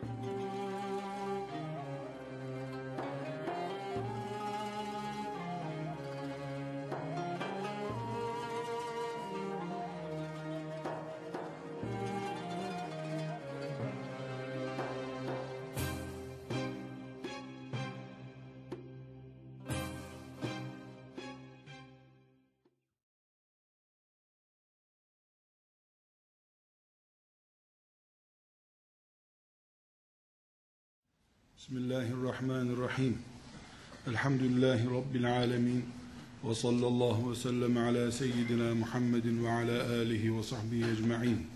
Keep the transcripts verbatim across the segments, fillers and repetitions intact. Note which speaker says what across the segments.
Speaker 1: Bismillahirrahmanirrahim. Elhamdülillahi Rabbil alemin. Ve sallallahu ve sellem ala seyyidina Muhammedin ve ala alihi ve sahbihi ecma'in.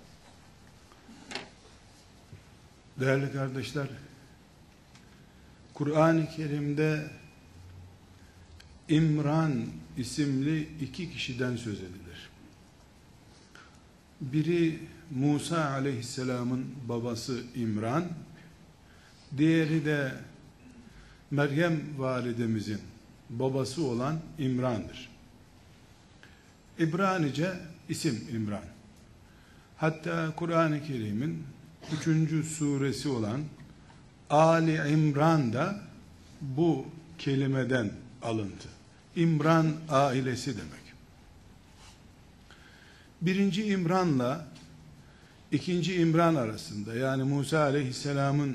Speaker 1: Değerli kardeşler, Kur'an-ı Kerim'de İmran isimli iki kişiden söz edilir. Biri Musa aleyhisselamın babası İmran, diğeri de Meryem validemizin babası olan İmran'dır. İbranice isim İmran. Hatta Kur'an-ı Kerim'in üçüncü suresi olan Ali İmran da bu kelimeden alıntı. İmran ailesi demek. Birinci İmran'la ikinci İmran arasında, yani Musa aleyhisselamın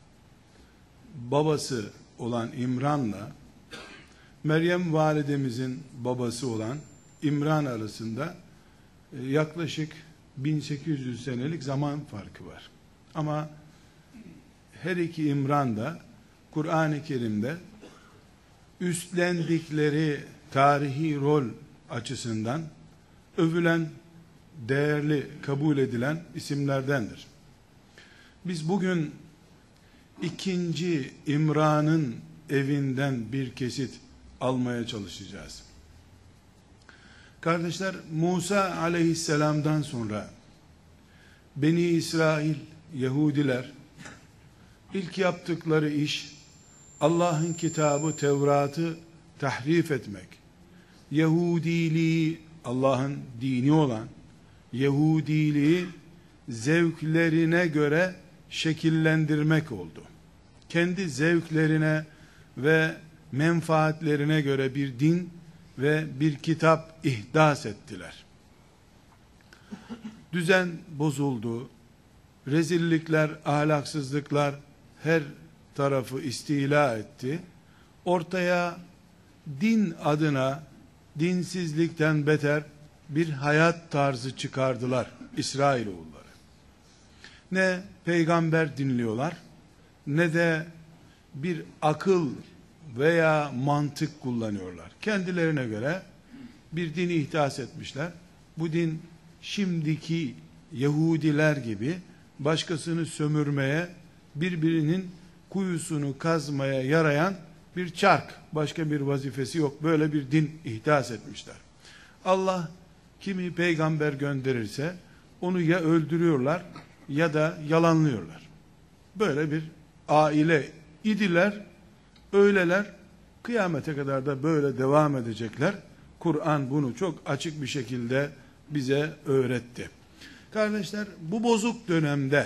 Speaker 1: babası olan İmran'la Meryem validemizin babası olan İmran arasında yaklaşık bin sekiz yüz senelik zaman farkı var. Ama her iki İmran da Kur'an-ı Kerim'de üstlendikleri tarihi rol açısından övülen, değerli kabul edilen isimlerdendir. Biz bugün ikinci İmran'ın evinden bir kesit almaya çalışacağız. Kardeşler, Musa aleyhisselamdan sonra Beni İsrail, Yahudiler ilk yaptıkları iş Allah'ın kitabı Tevrat'ı tahrif etmek, Yahudiliği, Allah'ın dini olan Yahudiliği zevklerine göre şekillendirmek oldu. Kendi zevklerine ve menfaatlerine göre bir din ve bir kitap ihdas ettiler. Düzen bozuldu. Rezillikler, ahlaksızlıklar her tarafı istila etti. Ortaya din adına dinsizlikten beter bir hayat tarzı çıkardılar İsrailoğulları. Ne peygamber dinliyorlar, ne de bir akıl veya mantık kullanıyorlar. Kendilerine göre bir dini ihdas etmişler. Bu din şimdiki Yahudiler gibi başkasını sömürmeye, birbirinin kuyusunu kazmaya yarayan bir çark. Başka bir vazifesi yok. Böyle bir din ihdas etmişler. Allah kimi peygamber gönderirse onu ya öldürüyorlar ya da yalanlıyorlar. Böyle bir aile idiler, öyleler, kıyamete kadar da böyle devam edecekler. Kur'an bunu çok açık bir şekilde bize öğretti. Kardeşler, bu bozuk dönemde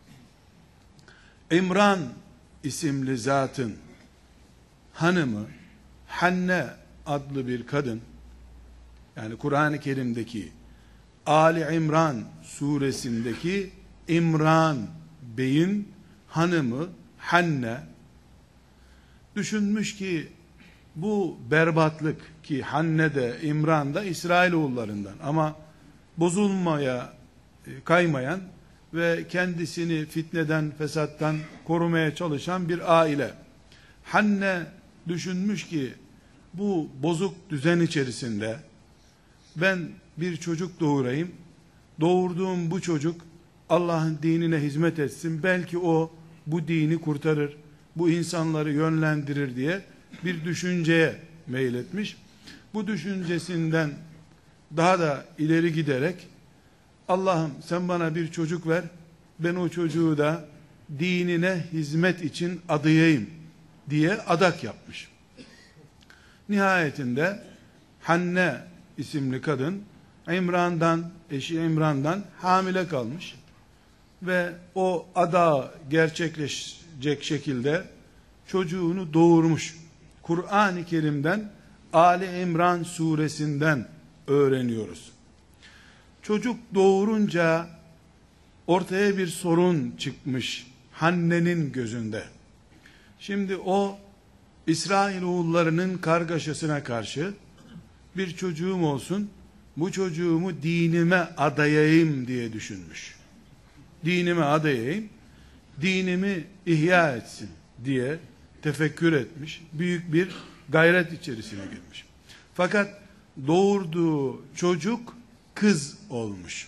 Speaker 1: İmran isimli zatın hanımı Hanne adlı bir kadın, yani Kur'an-ı Kerim'deki Ali İmran suresindeki İmran Bey'in hanımı Hanne düşünmüş ki bu berbatlık, ki Hanne de İmran da İsrailoğullarından ama bozulmaya kaymayan ve kendisini fitneden, fesattan korumaya çalışan bir aile. Hanne düşünmüş ki bu bozuk düzen içerisinde ben bir çocuk doğurayım, doğurduğum bu çocuk Allah'ın dinine hizmet etsin, belki o bu dini kurtarır, bu insanları yönlendirir diye bir düşünceye meyletmiş. Bu düşüncesinden daha da ileri giderek Allah'ım sen bana bir çocuk ver, ben o çocuğu da dinine hizmet için adayayım diye adak yapmış. Nihayetinde Hanne isimli kadın İmran'dan, eşi İmran'dan hamile kalmış. ve o ada gerçekleşecek şekilde çocuğunu doğurmuş. Kur'an-ı Kerim'den, Ali İmran suresinden öğreniyoruz. Çocuk doğurunca ortaya bir sorun çıkmış Hanne'nin gözünde. Şimdi o İsrailoğullarının kargaşasına karşı bir çocuğum olsun, bu çocuğumu dinime adayayım diye düşünmüş. Dinime adayayım, dinimi ihya etsin diye tefekkür etmiş. Büyük bir gayret içerisine girmiş. Fakat doğurduğu çocuk kız olmuş.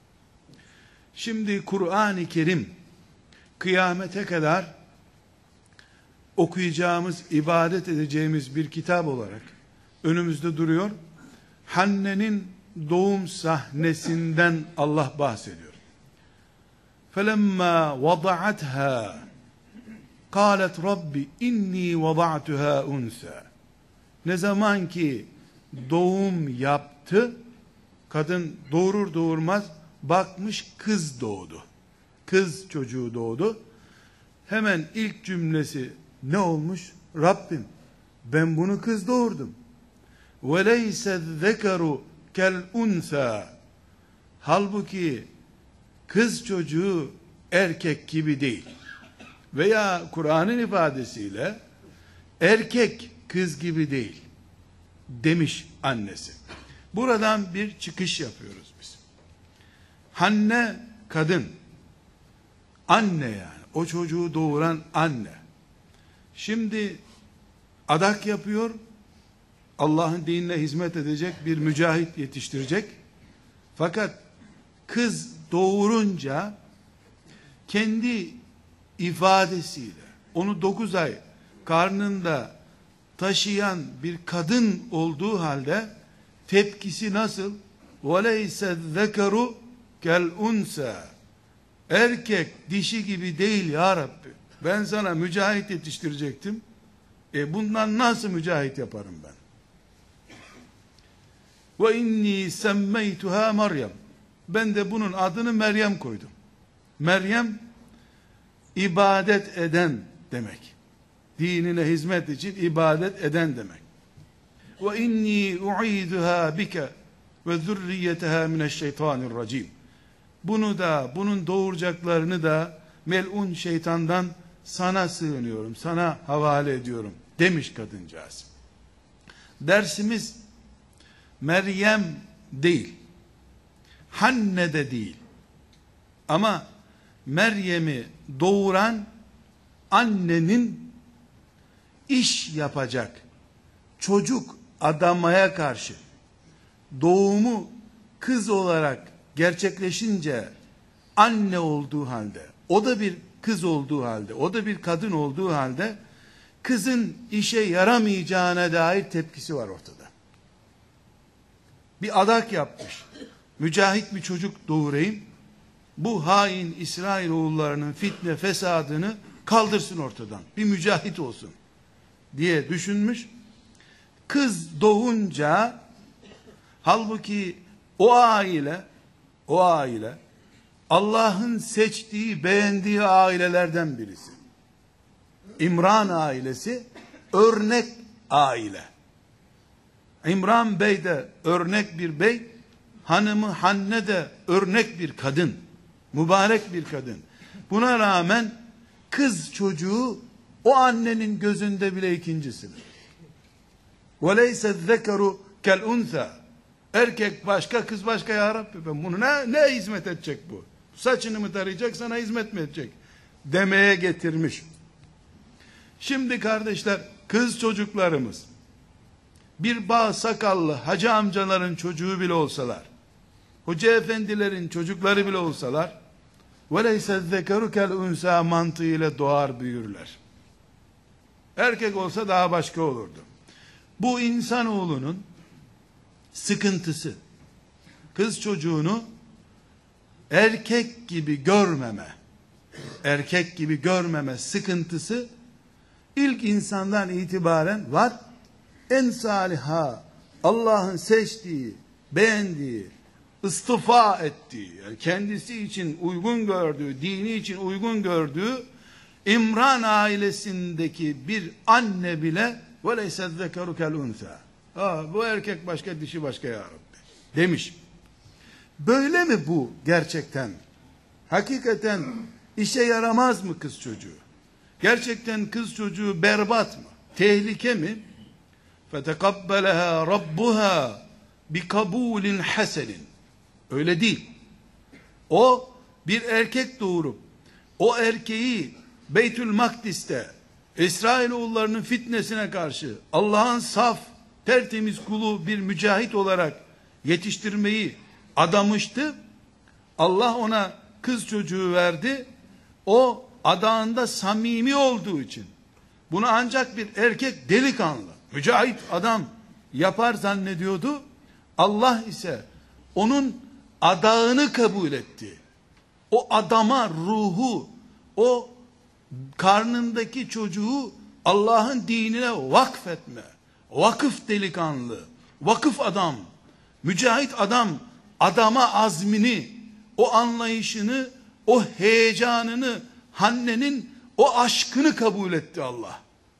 Speaker 1: Şimdi Kur'an-ı Kerim kıyamete kadar okuyacağımız, ibadet edeceğimiz bir kitap olarak önümüzde duruyor. Hanne'nin doğum sahnesinden Allah bahsediyor. فَلَمَّا وَضَعَتْهَا قَالَتْ رَبِّ اِنِّي وَضَعْتُهَا اُنْسَى. Ne zaman ki doğum yaptı, kadın doğurur doğurmaz bakmış kız doğdu. Kız çocuğu doğdu. Hemen ilk cümlesi ne olmuş? Rabbim, ben bunu kız doğurdum. وَلَيْسَ الذَّكَرُ كَالْاُنْثَى. Halbuki kız çocuğu erkek gibi değil. Veya Kur'an'ın ifadesiyle erkek kız gibi değil demiş annesi. Buradan bir çıkış yapıyoruz biz. Hanne kadın, anne yani, o çocuğu doğuran anne. Şimdi adak yapıyor, Allah'ın dinine hizmet edecek bir mücahit yetiştirecek. Fakat kız doğurunca kendi ifadesiyle onu dokuz ay karnında taşıyan bir kadın olduğu halde tepkisi nasıl? وَلَيْسَ الذَّكَرُ كَالْاُنْسَى. Erkek dişi gibi değil ya Rabbi. Ben sana mücahit yetiştirecektim. E bundan nasıl mücahit yaparım ben? وَاِنِّي سَمَّيْتُهَا Meryem. Ben de bunun adını Meryem koydum. Meryem ibadet eden demek. Dinine hizmet için ibadet eden demek. وَاِنِّي اُعِيدُهَا بِكَ وَذُرِّيَّتَهَا مِنَ الشَّيْطَانِ الرَّجِيمِ. Bunu da, bunun doğuracaklarını da melun şeytandan sana sığınıyorum, sana havale ediyorum demiş kadıncağız. Dersimiz Meryem değil, Hanne de değil. Ama Meryem'i doğuran annenin iş yapacak, çocuk adamaya karşı doğumu kız olarak gerçekleşince anne olduğu halde, o da bir kız olduğu halde, o da bir kadın olduğu halde kızın işe yaramayacağına dair tepkisi var ortada. Bir adak yapmış. Mücahit bir çocuk doğurayım. Bu hain İsrailoğullarının fitne fesadını kaldırsın ortadan. Bir mücahit olsun diye düşünmüş. Kız doğunca halbuki o aile o aile Allah'ın seçtiği, beğendiği ailelerden birisi. İmran ailesi örnek aile. İmran Bey de örnek bir bey, hanımı Hanne de örnek bir kadın, mübarek bir kadın. Buna rağmen kız çocuğu o annenin gözünde bile ikincisidir. وَلَيْسَ الذَّكَرُ كَالْاُنْثَى. Erkek başka, kız başka ya Rabbi. Ben bunu ne, ne hizmet edecek bu? Saçını mı tarayacak, sana hizmet mi edecek? Demeye getirmiş. Şimdi kardeşler, kız çocuklarımız, bir bağ sakallı hacı amcaların çocuğu bile olsalar, hoca efendilerin çocukları bile olsalar, وَلَيْسَ الذَّكَرُ كَالْاُنْسَى mantığıyla doğar büyürler. Erkek olsa daha başka olurdu. Bu insanoğlunun sıkıntısı, kız çocuğunu erkek gibi görmeme, erkek gibi görmeme sıkıntısı ilk insandan itibaren var. En saliha, Allah'ın seçtiği, beğendiği istifa ettiği, yani kendisi için uygun gördüğü, dini için uygun gördüğü İmran ailesindeki bir anne bile وَلَيْسَ الذَّكَرُ كَالْاُنْثَى bu erkek başka, dişi başka ya Rabbi demiş. Böyle mi bu gerçekten? Hakikaten işe yaramaz mı kız çocuğu? Gerçekten kız çocuğu berbat mı? Tehlike mi? فَتَقَبَّلَهَا رَبُّهَا بِكَبُولٍ حَسَنٍ Öyle değil. O bir erkek doğurup o erkeği Beytül Makdis'te İsrailoğullarının fitnesine karşı Allah'ın saf, tertemiz kulu bir mücahit olarak yetiştirmeyi adamıştı. Allah ona kız çocuğu verdi. O adağında samimi olduğu için bunu ancak bir erkek delikanlı, mücahit adam yapar zannediyordu. Allah ise onun adağını kabul etti. O adama ruhu, o karnındaki çocuğu Allah'ın dinine vakfetme, vakıf delikanlı, vakıf adam, mücahit adam, adama azmini, o anlayışını, o heyecanını, Hanne'nin o aşkını kabul etti Allah.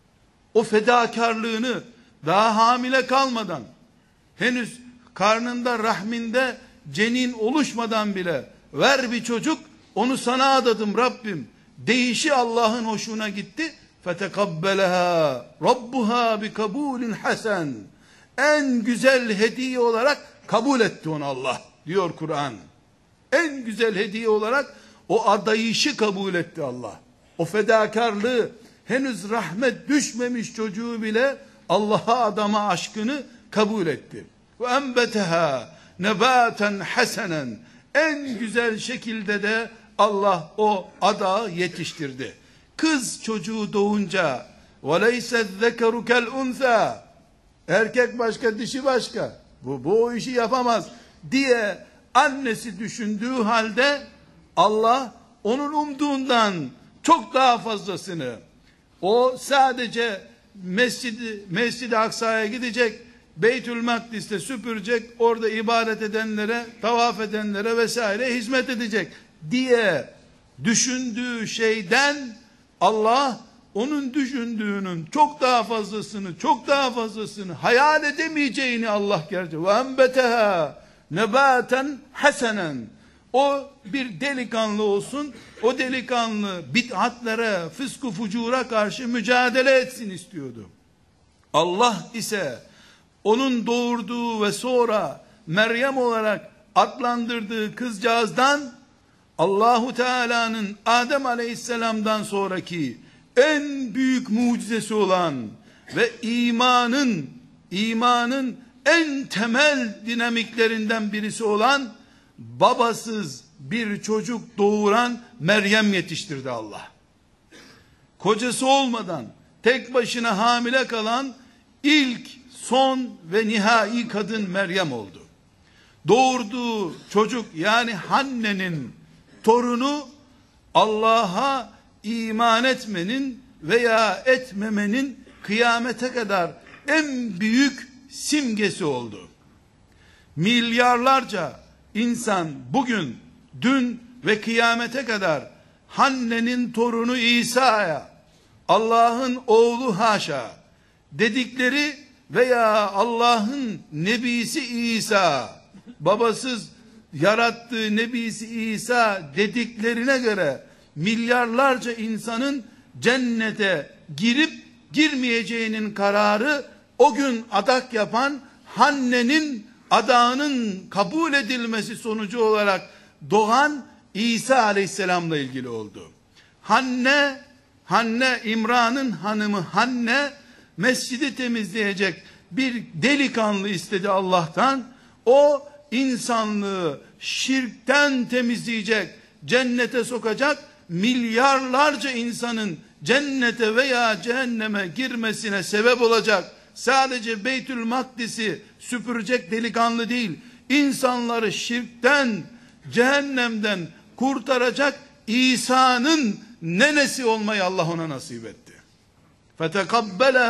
Speaker 1: O fedakarlığını daha hamile kalmadan, henüz karnında, rahminde cenin oluşmadan bile ver bir çocuk, onu sana adadım Rabbim deyişi Allah'ın hoşuna gitti. فَتَقَبَّلَهَا رَبُّهَا بِكَبُولٍ حَسَنٍ En güzel hediye olarak kabul etti onu Allah diyor Kur'an. En güzel hediye olarak o adayışı kabul etti Allah. O fedakarlığı, henüz rahmet düşmemiş çocuğu bile Allah'a adama aşkını kabul etti. وَاَنْبَتَهَا نَبَاتًا حَسَنًا En güzel şekilde de Allah o adağı yetiştirdi. Kız çocuğu doğunca وَلَيْسَ الذَّكَرُ كَالْاُنْثَى Erkek başka, dişi başka. Bu, bu o işi yapamaz diye annesi düşündüğü halde Allah onun umduğundan çok daha fazlasını, o sadece Mescid-i Mescid-i Aksa'ya gidecek, Beytül Makdis'te süpürecek, orada ibadet edenlere, tavaf edenlere vesaire hizmet edecek diye düşündüğü şeyden Allah onun düşündüğünün çok daha fazlasını, çok daha fazlasını hayal edemeyeceğini Allah gerçekten. Ve enbeteha nebaten hasenen. O bir delikanlı olsun. O delikanlı bid'atlere, fısk-ı fucura karşı mücadele etsin istiyordu. Allah ise onun doğurduğu ve sonra Meryem olarak adlandırdığı kızcağızdan Allahu Teala'nın Adem Aleyhisselam'dan sonraki en büyük mucizesi olan ve imanın imanın en temel dinamiklerinden birisi olan babasız bir çocuk doğuran Meryem yetiştirdi Allah. Kocası olmadan tek başına hamile kalan ilk, son ve nihai kadın Meryem oldu. Doğurduğu çocuk, yani Hanne'nin torunu, Allah'a iman etmenin veya etmemenin kıyamete kadar en büyük simgesi oldu. Milyarlarca insan bugün, dün ve kıyamete kadar Hanne'nin torunu İsa'ya, Allah'ın oğlu haşa dedikleri veya Allah'ın nebisi İsa, babasız yarattığı nebisi İsa dediklerine göre milyarlarca insanın cennete girip girmeyeceğinin kararı o gün adak yapan Hanne'nin adağının kabul edilmesi sonucu olarak doğan İsa Aleyhisselam'la ilgili oldu. Hanne, Hanne İmran'ın hanımı Hanne mescidi temizleyecek bir delikanlı istedi Allah'tan. O insanlığı şirkten temizleyecek, cennete sokacak, milyarlarca insanın cennete veya cehenneme girmesine sebep olacak, sadece Beytül Makdis'i süpürecek delikanlı değil, insanları şirkten, cehennemden kurtaracak İsa'nın nenesi olmayı Allah ona nasip etti.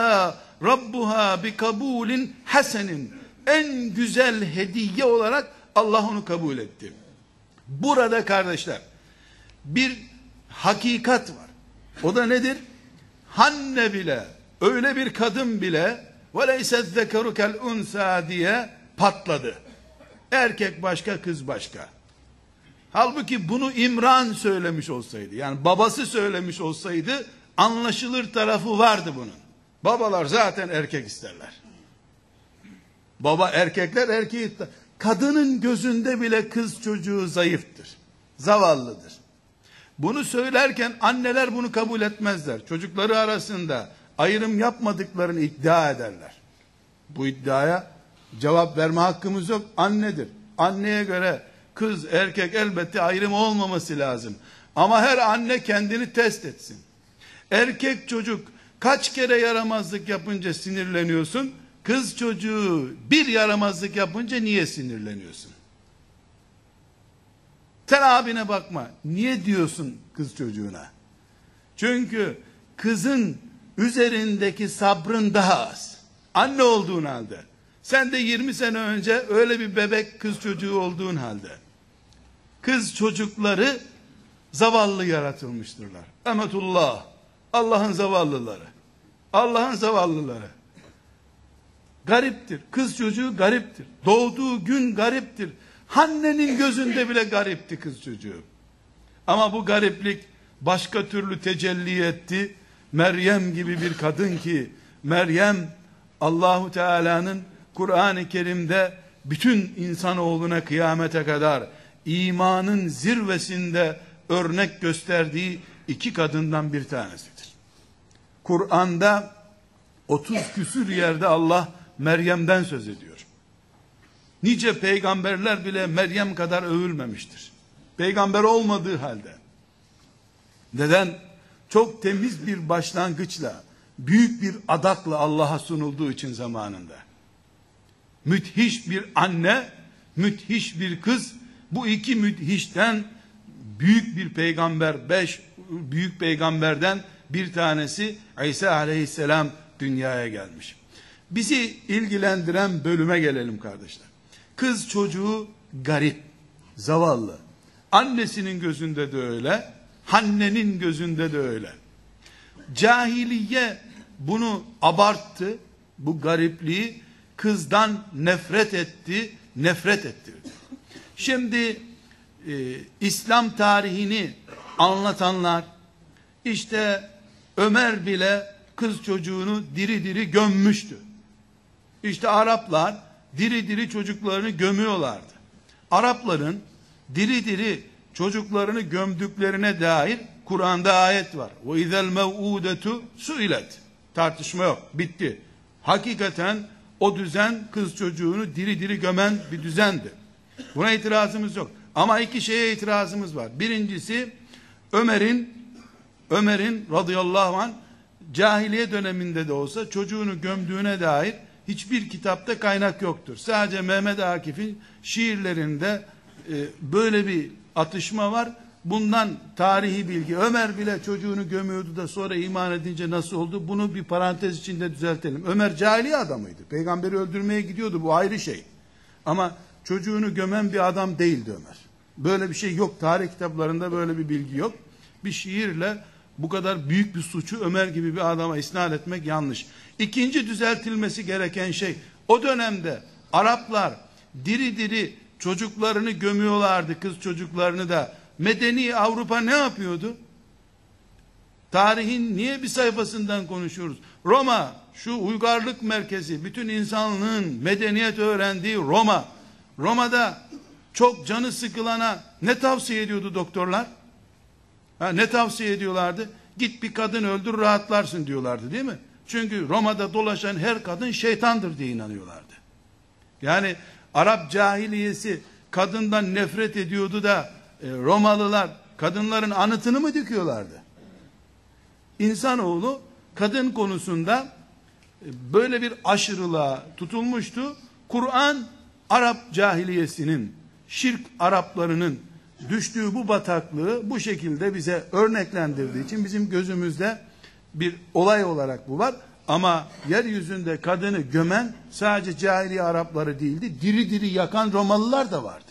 Speaker 1: فَتَقَبَّلَهَا رَبُّهَا بِكَبُولٍ حَسَنٍ En güzel hediye olarak Allah onu kabul etti. Burada kardeşler bir hakikat var. O da nedir? Hanne bile, öyle bir kadın bile وَلَيْسَ الذَّكَرُ كَالْاُنْسَى diye patladı. Erkek başka, kız başka. Halbuki bunu İmran söylemiş olsaydı, yani babası söylemiş olsaydı anlaşılır tarafı vardı bunun. Babalar zaten erkek isterler. Baba erkekler erkeği, kadının gözünde bile kız çocuğu zayıftır. Zavallıdır. Bunu söylerken anneler bunu kabul etmezler. Çocukları arasında ayrım yapmadıklarını iddia ederler. Bu iddiaya cevap verme hakkımız yok. Annedir. Anneye göre kız erkek elbette ayrım olmaması lazım. Ama her anne kendini test etsin. Erkek çocuk kaç kere yaramazlık yapınca sinirleniyorsun? Kız çocuğu bir yaramazlık yapınca niye sinirleniyorsun? Sen abine bakma. Niye diyorsun kız çocuğuna? Çünkü kızın üzerindeki sabrın daha az. Anne olduğun halde. Sen de yirmi sene önce öyle bir bebek kız çocuğu olduğun halde. Kız çocukları zavallı yaratılmıştırlar. Emetullah. Allah'ın zavallıları. Allah'ın zavallıları. Gariptir. Kız çocuğu gariptir. Doğduğu gün gariptir. Annenin gözünde bile garipti kız çocuğu. Ama bu gariplik başka türlü tecelli etti. Meryem gibi bir kadın ki, Meryem Allahu Teala'nın Kur'an-ı Kerim'de bütün insanoğluna kıyamete kadar imanın zirvesinde örnek gösterdiği iki kadından bir tanesidir. Kur'an'da otuz küsür yerde Allah Meryem'den söz ediyor. Nice peygamberler bile Meryem kadar övülmemiştir. Peygamber olmadığı halde. Neden? Çok temiz bir başlangıçla, büyük bir adakla Allah'a sunulduğu için zamanında. Müthiş bir anne, müthiş bir kız, bu iki müthişten büyük bir peygamber, beş büyük peygamberden bir tanesi İsa aleyhisselam dünyaya gelmiş. Bizi ilgilendiren bölüme gelelim kardeşler. Kız çocuğu garip, zavallı. Annesinin gözünde de öyle, annenin gözünde de öyle. Cahiliye bunu abarttı, bu garipliği, kızdan nefret etti, nefret ettirdi. Şimdi e, İslam tarihini anlatanlar, işte Ömer bile kız çocuğunu diri diri gömmüştü. İşte Araplar diri diri çocuklarını gömüyorlardı. Arapların diri diri çocuklarını gömdüklerine dair Kur'an'da ayet var. وَاِذَا الْمَوْعُودَةُ سُئِلَتْ Tartışma yok, bitti. Hakikaten o düzen kız çocuğunu diri diri gömen bir düzendi. Buna itirazımız yok. Ama iki şeye itirazımız var. Birincisi Ömer'in Ömer'in radıyallahu anh cahiliye döneminde de olsa çocuğunu gömdüğüne dair hiçbir kitapta kaynak yoktur. Sadece Mehmet Akif'in şiirlerinde e, böyle bir atışma var. Bundan tarihi bilgi. Ömer bile çocuğunu gömüyordu da sonra iman edince nasıl oldu? Bunu bir parantez içinde düzeltelim. Ömer cahiliye adamıydı. Peygamberi öldürmeye gidiyordu. Bu ayrı şey. Ama çocuğunu gömen bir adam değildi Ömer. Böyle bir şey yok. Tarih kitaplarında böyle bir bilgi yok. Bir şiirle bu kadar büyük bir suçu Ömer gibi bir adama isnat etmek yanlış. İkinci düzeltilmesi gereken şey, o dönemde Araplar diri diri çocuklarını gömüyorlardı, kız çocuklarını da. Medeni Avrupa ne yapıyordu? Tarihin niye bir sayfasından konuşuyoruz? Roma, şu uygarlık merkezi, bütün insanlığın medeniyet öğrendiği Roma. Roma'da çok canı sıkılana ne tavsiye ediyordu doktorlar? Ha, ne tavsiye ediyorlardı? Git bir kadın öldür rahatlarsın diyorlardı, değil mi? Çünkü Roma'da dolaşan her kadın şeytandır diye inanıyorlardı. Yani Arap cahiliyesi kadından nefret ediyordu da e, Romalılar kadınların anıtını mı dikiyorlardı? İnsanoğlu kadın konusunda e, böyle bir aşırılığa tutulmuştu. Kur'an Arap cahiliyesinin, şirk Araplarının düştüğü bu bataklığı bu şekilde bize örneklendirdiği için bizim gözümüzde bir olay olarak bu var. Ama yeryüzünde kadını gömen sadece cahiliye Arapları değildi. Diri diri yakan Romalılar da vardı.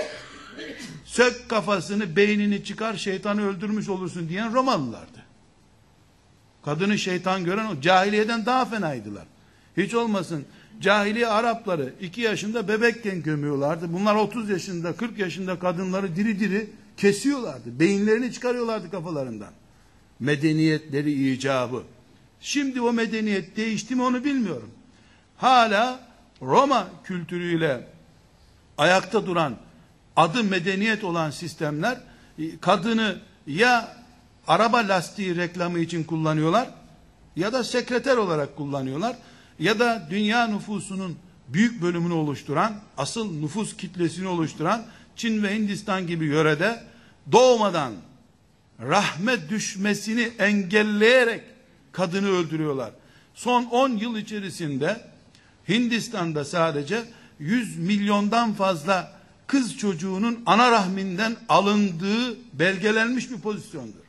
Speaker 1: Sök kafasını, beynini çıkar, şeytanı öldürmüş olursun diyen Romalılardı. Kadını şeytan gören o. Cahiliyeden daha fenaydılar. Hiç olmasın cahiliye Arapları iki yaşında bebekken gömüyorlardı. Bunlar otuz yaşında, kırk yaşında kadınları diri diri kesiyorlardı. Beyinlerini çıkarıyorlardı kafalarından. Medeniyetleri icabı. Şimdi o medeniyet değişti mi onu bilmiyorum. Hala Roma kültürüyle ayakta duran, adı medeniyet olan sistemler kadını ya araba lastiği reklamı için kullanıyorlar ya da sekreter olarak kullanıyorlar ya da dünya nüfusunun büyük bölümünü oluşturan, asıl nüfus kitlesini oluşturan Çin ve Hindistan gibi yörede doğmadan rahme düşmesini engelleyerek kadını öldürüyorlar. Son on yıl içerisinde Hindistan'da sadece yüz milyondan fazla kız çocuğunun ana rahminden alındığı belgelenmiş bir pozisyondur.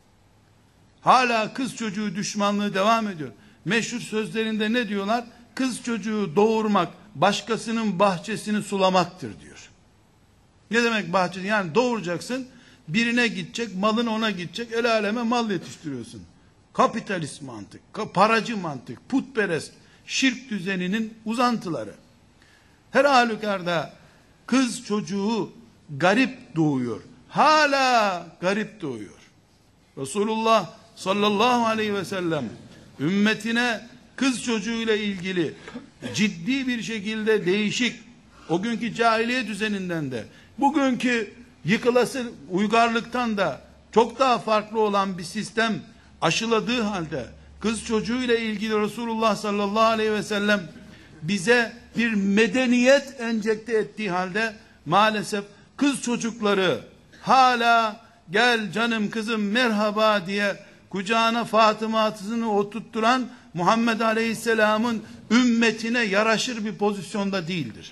Speaker 1: Hala kız çocuğu düşmanlığı devam ediyor. Meşhur sözlerinde ne diyorlar? Kız çocuğu doğurmak başkasının bahçesini sulamaktır diyor. Ne demek bahçe? Yani doğuracaksın, birine gidecek, malın ona gidecek, el aleme mal yetiştiriyorsun. Kapitalist mantık, paracı mantık, putperest, şirk düzeninin uzantıları. Her halükarda kız çocuğu garip doğuyor. Hala garip doğuyor. Resulullah sallallahu aleyhi ve sellem ümmetine kız çocuğuyla ilgili ciddi bir şekilde değişik, o günkü cahiliye düzeninden de bugünkü yıkılası uygarlıktan da çok daha farklı olan bir sistem aşıladığı halde kız çocuğuyla ilgili Resulullah sallallahu aleyhi ve sellem bize bir medeniyet enjekte ettiği halde maalesef kız çocukları hala gel canım kızım merhaba diye kucağına Fatıma'sını oturtturan Muhammed Aleyhisselam'ın ümmetine yaraşır bir pozisyonda değildir.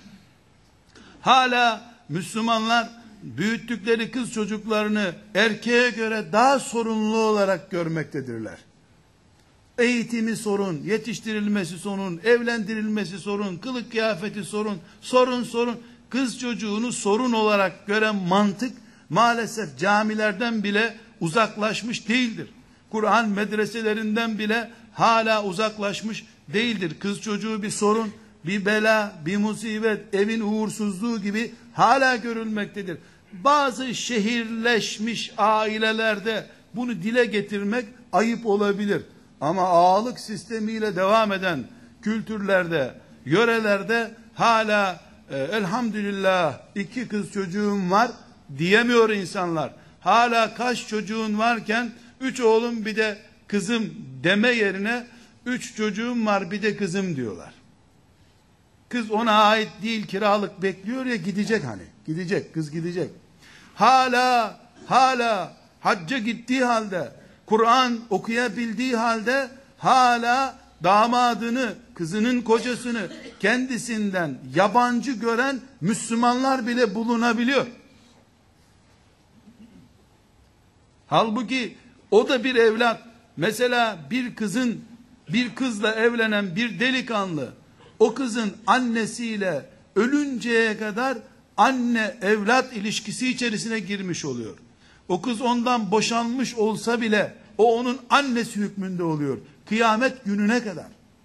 Speaker 1: Hala Müslümanlar büyüttükleri kız çocuklarını erkeğe göre daha sorunlu olarak görmektedirler. Eğitimi sorun, yetiştirilmesi sorun, evlendirilmesi sorun, kılık kıyafeti sorun, sorun sorun. Kız çocuğunu sorun olarak gören mantık maalesef camilerden bile uzaklaşmış değildir. Kur'an medreselerinden bile hala uzaklaşmış değildir. Kız çocuğu bir sorun, bir bela, bir musibet, evin uğursuzluğu gibi hala görülmektedir. Bazı şehirleşmiş ailelerde bunu dile getirmek ayıp olabilir. Ama ağalık sistemiyle devam eden kültürlerde, yörelerde hala e, elhamdülillah iki kız çocuğum var diyemiyor insanlar. Hala kaç çocuğun varken üç oğlum bir de kızım deme yerine üç çocuğum var bir de kızım diyorlar. Kız ona ait değil, kiralık bekliyor ya, gidecek hani. Gidecek, kız gidecek. Hala, hala hacca gittiği halde, Kur'an okuyabildiği halde hala damadını, kızının kocasını kendisinden yabancı gören Müslümanlar bile bulunabiliyor. Halbuki o da bir evlat. Mesela bir kızın, bir kızla evlenen bir delikanlı, o kızın annesiyle ölünceye kadar anne evlat ilişkisi içerisine girmiş oluyor. O kız ondan boşanmış olsa bile o onun annesi hükmünde oluyor. Kıyamet gününe kadar.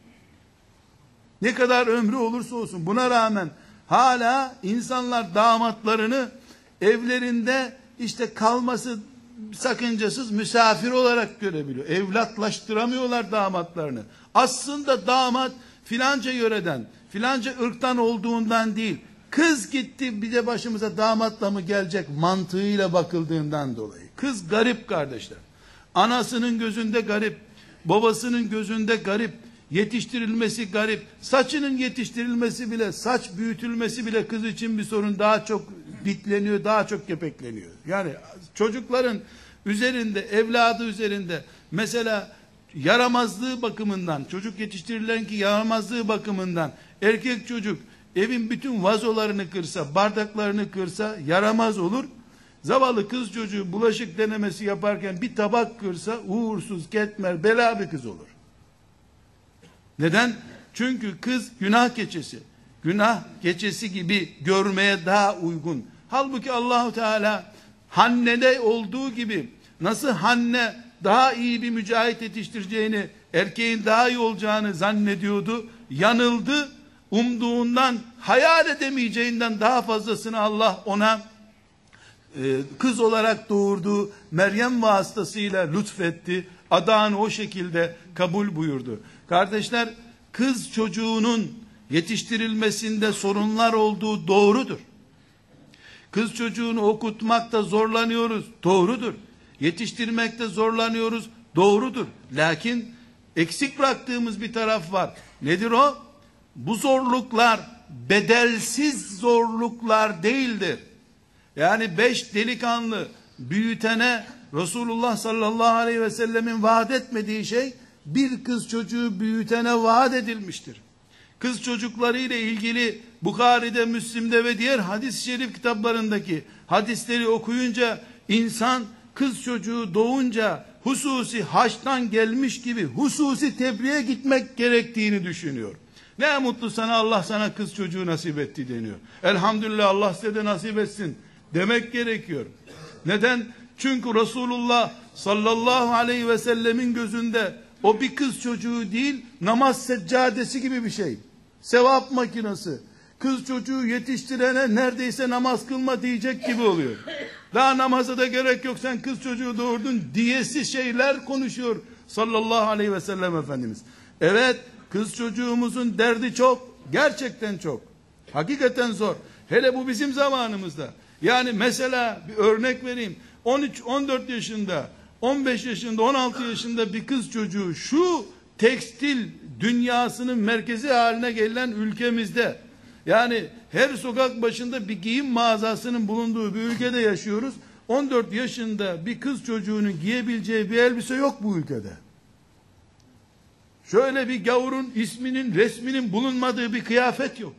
Speaker 1: Ne kadar ömrü olursa olsun buna rağmen hala insanlar damatlarını evlerinde işte kalması sakıncasız misafir olarak görebiliyor. Evlatlaştıramıyorlar damatlarını. Aslında damat filanca yöreden, filanca ırktan olduğundan değil, kız gitti bir de başımıza damatla mı gelecek mantığıyla bakıldığından dolayı. Kız garip kardeşler. Anasının gözünde garip, babasının gözünde garip, yetiştirilmesi garip, saçının yetiştirilmesi bile, saç büyütülmesi bile kız için bir sorun, daha çok bitleniyor, daha çok kepekleniyor. Yani çocukların üzerinde, evladı üzerinde mesela yaramazlığı bakımından, çocuk yetiştirilen ki yaramazlığı bakımından erkek çocuk evin bütün vazolarını kırsa, bardaklarını kırsa yaramaz olur. Zavallı kız çocuğu bulaşık denemesi yaparken bir tabak kırsa uğursuz, ketmer, bela bir kız olur. Neden? Çünkü kız günah keçesi. Günah keçesi gibi görmeye daha uygun. Halbuki Allahu Teala Hanne'de olduğu gibi nasıl Hanne daha iyi bir mücahit yetiştireceğini, erkeğin daha iyi olacağını zannediyordu. Yanıldı. Umduğundan, hayal edemeyeceğinden daha fazlasını Allah ona e, kız olarak doğurduğu Meryem vasıtasıyla lütfetti. Adağını o şekilde kabul buyurdu. Kardeşler, kız çocuğunun yetiştirilmesinde sorunlar olduğu doğrudur. Kız çocuğunu okutmakta zorlanıyoruz, doğrudur. Yetiştirmekte zorlanıyoruz, doğrudur. Lakin eksik bıraktığımız bir taraf var. Nedir o? Bu zorluklar bedelsiz zorluklar değildir. Yani beş delikanlı büyütene Resulullah sallallahu aleyhi ve sellemin vaat etmediği şey bir kız çocuğu büyütene vaat edilmiştir. Kız çocukları ile ilgili Bukhari'de, Müslim'de ve diğer hadis-i şerif kitaplarındaki hadisleri okuyunca insan kız çocuğu doğunca hususi haçtan gelmiş gibi hususi tebriğe gitmek gerektiğini düşünüyor. Ne mutlu sana, Allah sana kız çocuğu nasip etti deniyor. Elhamdülillah, Allah size de nasip etsin demek gerekiyor. Neden? Çünkü Resulullah sallallahu aleyhi ve sellemin gözünde o bir kız çocuğu değil, namaz seccadesi gibi bir şey. Sevap makinesi. Kız çocuğu yetiştirene neredeyse namaz kılma diyecek gibi oluyor. Daha namaza da gerek yok, sen kız çocuğu doğurdun diyesi şeyler konuşuyor sallallahu aleyhi ve sellem Efendimiz. Evet, kız çocuğumuzun derdi çok, gerçekten çok. Hakikaten zor. Hele bu bizim zamanımızda. Yani mesela bir örnek vereyim. on üç on dört yaşında, on beş yaşında, on altı yaşında bir kız çocuğu şu tekstil dünyasının merkezi haline gelen ülkemizde, yani her sokak başında bir giyim mağazasının bulunduğu bir ülkede yaşıyoruz. on dört yaşında bir kız çocuğunun giyebileceği bir elbise yok bu ülkede. Şöyle bir gavurun isminin, resminin bulunmadığı bir kıyafet yok.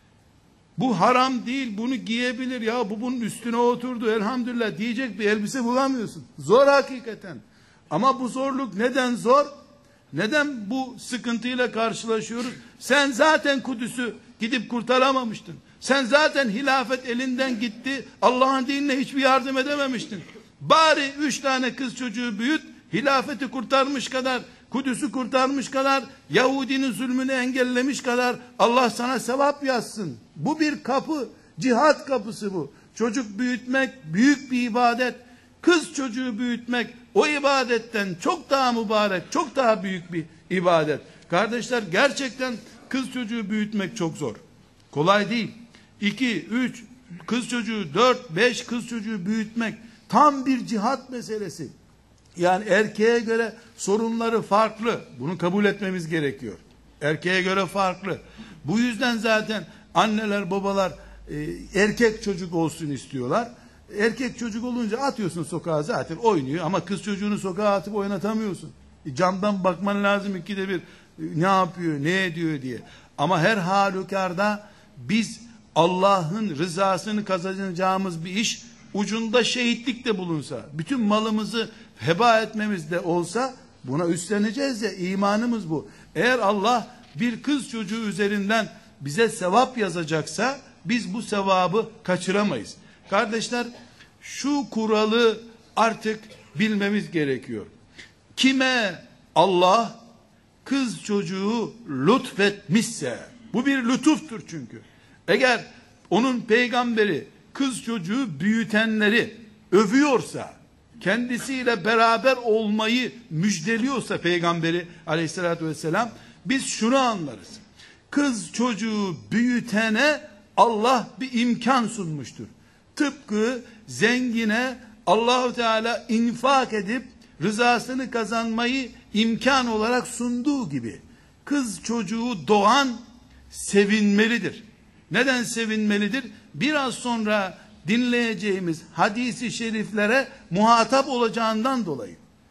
Speaker 1: Bu haram değil, bunu giyebilir, ya bu bunun üstüne oturdu elhamdülillah diyecek bir elbise bulamıyorsun. Zor hakikaten. Ama bu zorluk neden zor? Neden bu sıkıntıyla karşılaşıyoruz? Sen zaten Kudüs'ü gidip kurtaramamıştın. Sen zaten hilafet elinden gitti. Allah'ın dinine hiçbir yardım edememiştin. Bari üç tane kız çocuğu büyüt, hilafeti kurtarmış kadar, Kudüs'ü kurtarmış kadar, Yahudinin zulmünü engellemiş kadar Allah sana sevap yazsın. Bu bir kapı, cihat kapısı bu. Çocuk büyütmek büyük bir ibadet. Kız çocuğu büyütmek o ibadetten çok daha mübarek, çok daha büyük bir ibadet. Kardeşler, gerçekten kız çocuğu büyütmek çok zor. Kolay değil. iki, üç kız çocuğu, dört, beş kız çocuğu büyütmek tam bir cihat meselesi. Yani erkeğe göre sorunları farklı. Bunu kabul etmemiz gerekiyor. Erkeğe göre farklı. Bu yüzden zaten anneler, babalar e, erkek çocuk olsun istiyorlar. Erkek çocuk olunca atıyorsun sokağa, zaten oynuyor, ama kız çocuğunu sokağa atıp oynatamıyorsun. E, camdan bakman lazım ikide bir, e, ne yapıyor, ne ediyor diye. Ama her halükarda biz Allah'ın rızasını kazanacağımız bir iş, ucunda şehitlik de bulunsa, bütün malımızı heba etmemiz de olsa buna üstleneceğiz ya, imanımız bu. Eğer Allah bir kız çocuğu üzerinden bize sevap yazacaksa biz bu sevabı kaçıramayız. Kardeşler, şu kuralı artık bilmemiz gerekiyor. Kime Allah kız çocuğu lütfetmişse, bu bir lütuftur çünkü. Eğer onun peygamberi kız çocuğu büyütenleri övüyorsa, kendisiyle beraber olmayı müjdeliyorsa peygamberi aleyhissalatü vesselam, biz şunu anlarız. Kız çocuğu büyütene Allah bir imkan sunmuştur. Tıpkı zengine Allah-u Teala infak edip rızasını kazanmayı imkan olarak sunduğu gibi, kız çocuğu doğan sevinmelidir. Neden sevinmelidir? Biraz sonra dinleyeceğimiz hadisi şeriflere muhatap olacağından dolayı.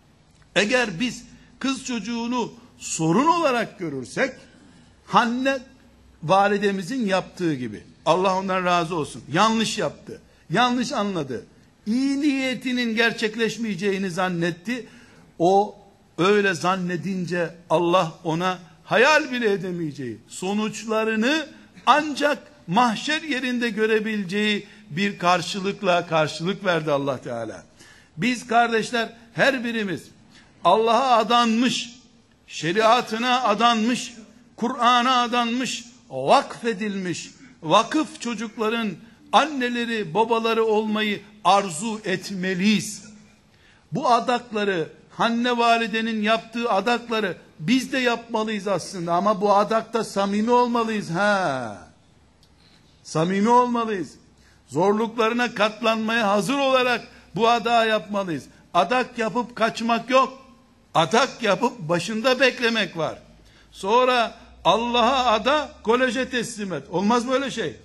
Speaker 1: Eğer biz kız çocuğunu sorun olarak görürsek, Hanne validemizin yaptığı gibi, Allah ondan razı olsun, yanlış yaptı, yanlış anladı, iyi niyetinin gerçekleşmeyeceğini zannetti. O öyle zannedince Allah ona hayal bile edemeyeceği, sonuçlarını ancak mahşer yerinde görebileceği bir karşılıkla karşılık verdi Allah Teala. Biz kardeşler her birimiz Allah'a adanmış, şeriatına adanmış, Kur'an'a adanmış, vakfedilmiş, vakıf çocukların anneleri, babaları olmayı arzu etmeliyiz. Bu adakları, Hanne validenin yaptığı adakları biz de yapmalıyız aslında, ama bu adakta samimi olmalıyız. Ha. Samimi olmalıyız. Zorluklarına katlanmaya hazır olarak bu adağı yapmalıyız. Adak yapıp kaçmak yok. Adak yapıp başında beklemek var. Sonra Allah'a ada, koleje teslim et. Olmaz böyle şey.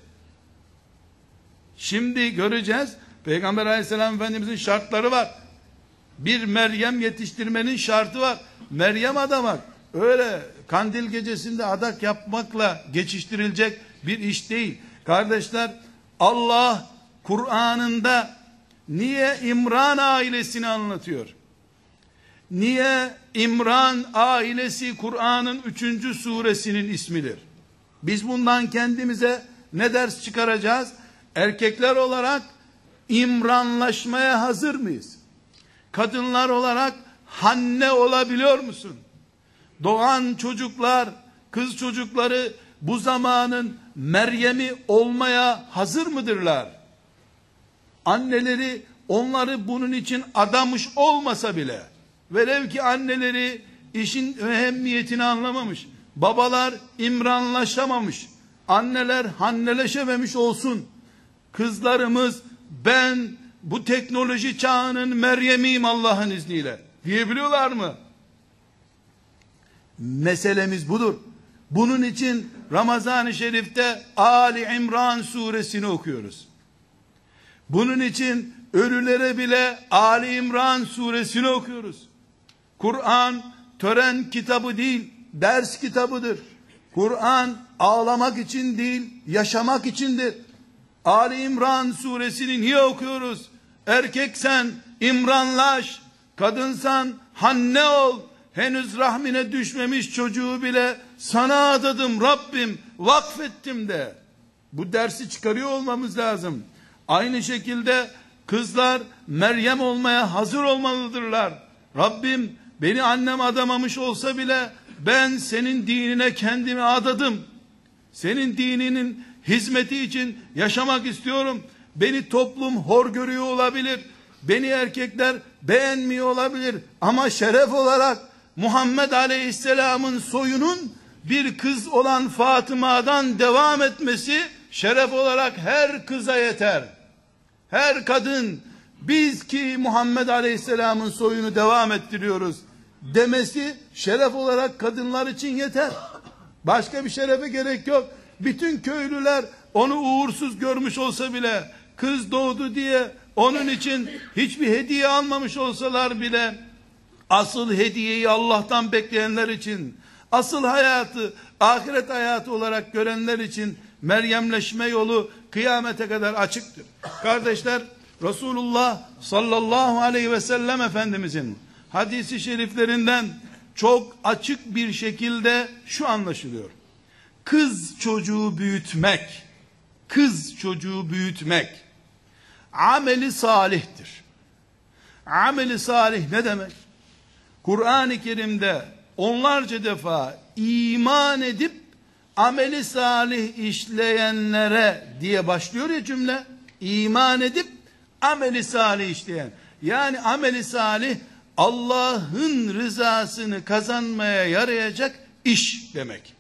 Speaker 1: Şimdi göreceğiz. Peygamber Aleyhisselam Efendimizin şartları var. Bir Meryem yetiştirmenin şartı var. Meryem adamak öyle kandil gecesinde adak yapmakla geçiştirilecek bir iş değil. Kardeşler, Allah Kur'an'ında niye İmran ailesini anlatıyor? Niye İmran ailesi Kur'an'ın üçüncü suresinin ismidir? Biz bundan kendimize ne ders çıkaracağız? Erkekler olarak İmranlaşmaya hazır mıyız? Kadınlar olarak Hanne olabiliyor musun? Doğan çocuklar, kız çocukları bu zamanın Meryem'i olmaya hazır mıdırlar? Anneleri onları bunun için adamış olmasa bile, velev ki anneleri işin ehemmiyetini anlamamış, babalar imranlaşamamış, anneler hanneleşememiş olsun, kızlarımız ben bu teknoloji çağının Meryem'iyim Allah'ın izniyle diyebiliyorlar mı? Meselemiz budur. Bunun için Ramazan-ı Şerif'te Ali İmran suresini okuyoruz. Bunun için ölülere bile Ali İmran suresini okuyoruz. Kur'an tören kitabı değil, ders kitabıdır. Kur'an ağlamak için değil, yaşamak içindir. Ali İmran suresini niye okuyoruz? Erkeksen İmranlaş, kadınsan Hanne ol. Henüz rahmine düşmemiş çocuğu bile sana adadım Rabbim, vakfettim de. Bu dersi çıkarıyor olmamız lazım. Aynı şekilde kızlar Meryem olmaya hazır olmalıdırlar. Rabbim beni annem adamamış olsa bile ben senin dinine kendimi adadım. Senin dininin hizmeti için yaşamak istiyorum. Beni toplum hor görüyor olabilir. Beni erkekler beğenmiyor olabilir. Ama şeref olarak Muhammed Aleyhisselam'ın soyunun bir kız olan Fatıma'dan devam etmesi şeref olarak her kıza yeter. Her kadın biz ki Muhammed Aleyhisselam'ın soyunu devam ettiriyoruz demesi şeref olarak kadınlar için yeter. Başka bir şerefe gerek yok. Bütün köylüler onu uğursuz görmüş olsa bile, kız doğdu diye onun için hiçbir hediye almamış olsalar bile, asıl hediyeyi Allah'tan bekleyenler için, asıl hayatı ahiret hayatı olarak görenler için Meryemleşme yolu kıyamete kadar açıktır. Kardeşler, Resulullah sallallahu aleyhi ve sellem Efendimizin hadisi şeriflerinden çok açık bir şekilde şu anlaşılıyor: kız çocuğu büyütmek, kız çocuğu büyütmek ameli salihtir. Ameli salih ne demek? Kur'an-ı Kerim'de onlarca defa iman edip ameli salih işleyenlere diye başlıyor ya cümle. İman edip ameli salih işleyen. Yani ameli salih Allah'ın rızasını kazanmaya yarayacak iş demek.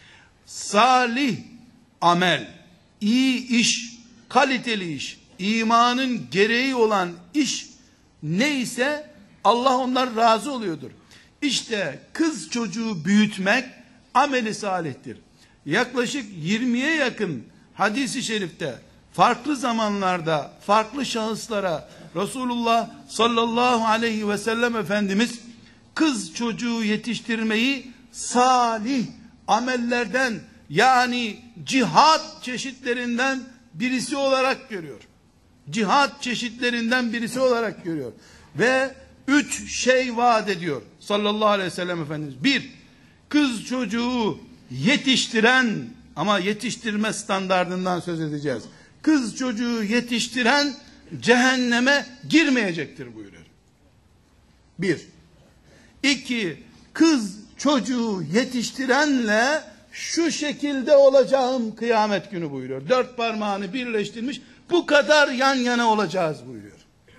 Speaker 1: Salih amel, iyi iş, kaliteli iş, imanın gereği olan iş neyse Allah onlar razı oluyordur. İşte kız çocuğu büyütmek ameli salihtir. Yaklaşık yirmiye yakın hadis-i şerifte farklı zamanlarda farklı şahıslara Resulullah sallallahu aleyhi ve sellem Efendimiz kız çocuğu yetiştirmeyi salih amellerden, yani cihat çeşitlerinden birisi olarak görüyor. Cihat çeşitlerinden birisi olarak görüyor. Ve üç şey vaat ediyor sallallahu aleyhi ve sellem Efendimiz. Bir, kız çocuğu yetiştiren, ama yetiştirme standardından söz edeceğiz. Kız çocuğu yetiştiren cehenneme girmeyecektir buyuruyor. Bir. İki, kız çocuğu yetiştirenle şu şekilde olacağım kıyamet günü buyuruyor. Dört parmağını birleştirmiş, bu kadar yan yana olacağız buyuruyor.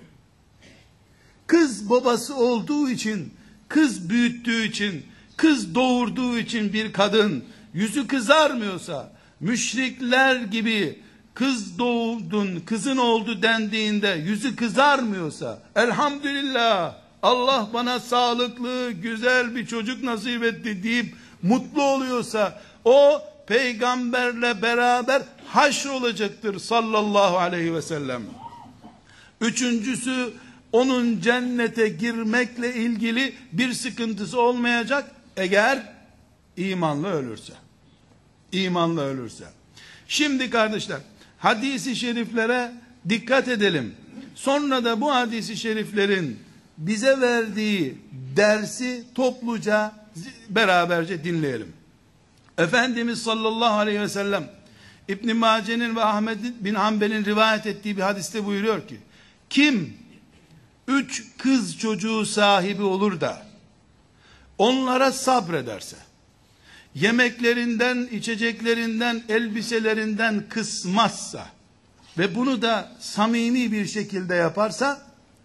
Speaker 1: Kız babası olduğu için, kız büyüttüğü için, kız doğurduğu için bir kadın yüzü kızarmıyorsa, müşrikler gibi kız doğdun, kızın oldu dendiğinde yüzü kızarmıyorsa, elhamdülillah Allah bana sağlıklı, güzel bir çocuk nasip etti deyip mutlu oluyorsa, o peygamberle beraber haşr olacaktır sallallahu aleyhi ve sellem. Üçüncüsü, onun cennete girmekle ilgili bir sıkıntısı olmayacak eğer imanla ölürse. İmanla ölürse. Şimdi kardeşler, hadisi şeriflere dikkat edelim. Sonra da bu hadisi şeriflerin bize verdiği dersi topluca beraberce dinleyelim. Efendimiz sallallahu aleyhi ve sellem İbn Mace'nin ve Ahmed bin Hanbel'in rivayet ettiği bir hadiste buyuruyor ki, kim üç kız çocuğu sahibi olur da onlara sabrederse, yemeklerinden, içeceklerinden, elbiselerinden kısmazsa ve bunu da samimi bir şekilde yaparsa,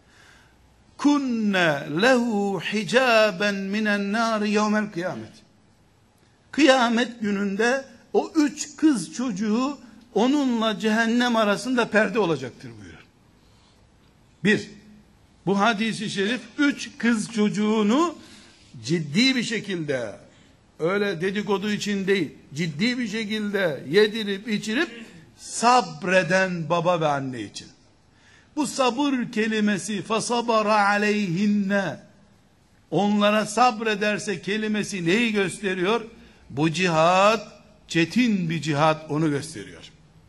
Speaker 1: kunne lehu hicaben minen nar yevmel kıyamet. Kıyamet gününde o üç kız çocuğu onunla cehennem arasında perde olacaktır buyuruyor. Bir, bu hadisi şerif üç kız çocuğunu ciddi bir şekilde, öyle dedikodu için değil, ciddi bir şekilde yedirip içirip sabreden baba ve anne için. Bu sabır kelimesi, fasabara aleyhinne, onlara sabrederse kelimesi neyi gösteriyor? Bu cihat çetin bir cihat, onu gösteriyor.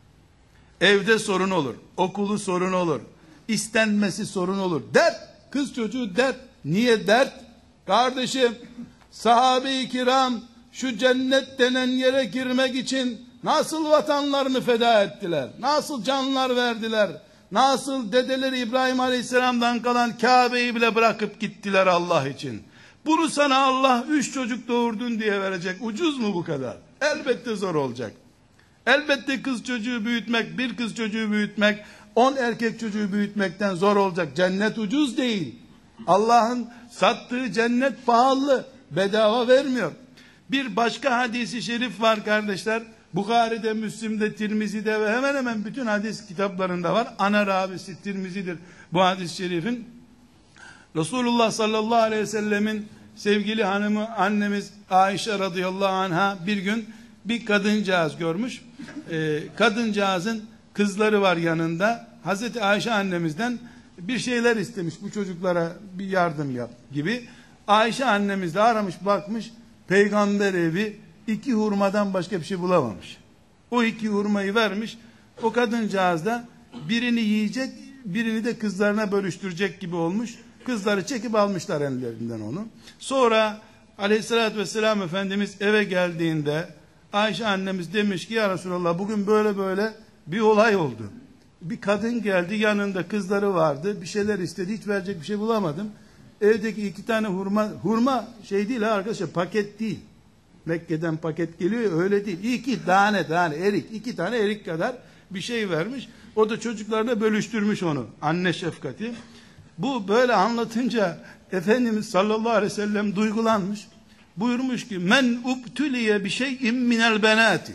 Speaker 1: Evde sorun olur, okulu sorun olur, istenmesi sorun olur. Dert, kız çocuğu dert. Niye dert? Kardeşim, sahabe-i kiram şu cennet denen yere girmek için nasıl vatanlarını feda ettiler? Nasıl canlar verdiler? Nasıl dedeleri İbrahim Aleyhisselam'dan kalan Kabe'yi bile bırakıp gittiler Allah için? Bunu sana Allah üç çocuk doğurdun diye verecek. Ucuz mu bu kadar? Elbette zor olacak. Elbette kız çocuğu büyütmek, bir kız çocuğu büyütmek, on erkek çocuğu büyütmekten zor olacak. Cennet ucuz değil. Allah'ın sattığı cennet pahalı. Bedava vermiyor. Bir başka hadisi şerif var kardeşler. Bukhari'de, Müslim'de, Tirmizi'de ve hemen hemen bütün hadis kitaplarında var. Ana ravisi Tirmizi'dir bu hadis-i şerifin. Resulullah sallallahu aleyhi ve sellemin sevgili hanımı annemiz Ayşe radıyallahu anha bir gün bir kadıncağız görmüş. Ee, kadıncağızın kızları var yanında. Hazreti Ayşe annemizden bir şeyler istemiş, bu çocuklara bir yardım yap gibi. Ayşe annemiz de aramış, bakmış, peygamber evi iki hurmadan başka bir şey bulamamış. O iki hurmayı vermiş. O kadıncağız da birini yiyecek, birini de kızlarına bölüştürecek gibi olmuş. Kızları çekip almışlar ellerinden onu. Sonra aleyhissalatü vesselam Efendimiz eve geldiğinde Ayşe annemiz demiş ki, ya Resulallah bugün böyle böyle bir olay oldu. Bir kadın geldi, yanında kızları vardı, bir şeyler istedi, hiç verecek bir şey bulamadım. Evdeki iki tane hurma, hurma şey değil ha arkadaşlar, paket değil. Mekke'den paket geliyor ya, öyle değil. İki tane tane erik, iki tane erik kadar bir şey vermiş. O da çocuklarına bölüştürmüş onu. Anne şefkati. Bu böyle anlatınca Efendimiz sallallahu aleyhi ve sellem duygulanmış. Buyurmuş ki, men ubtüliye bir şeyin minel benati.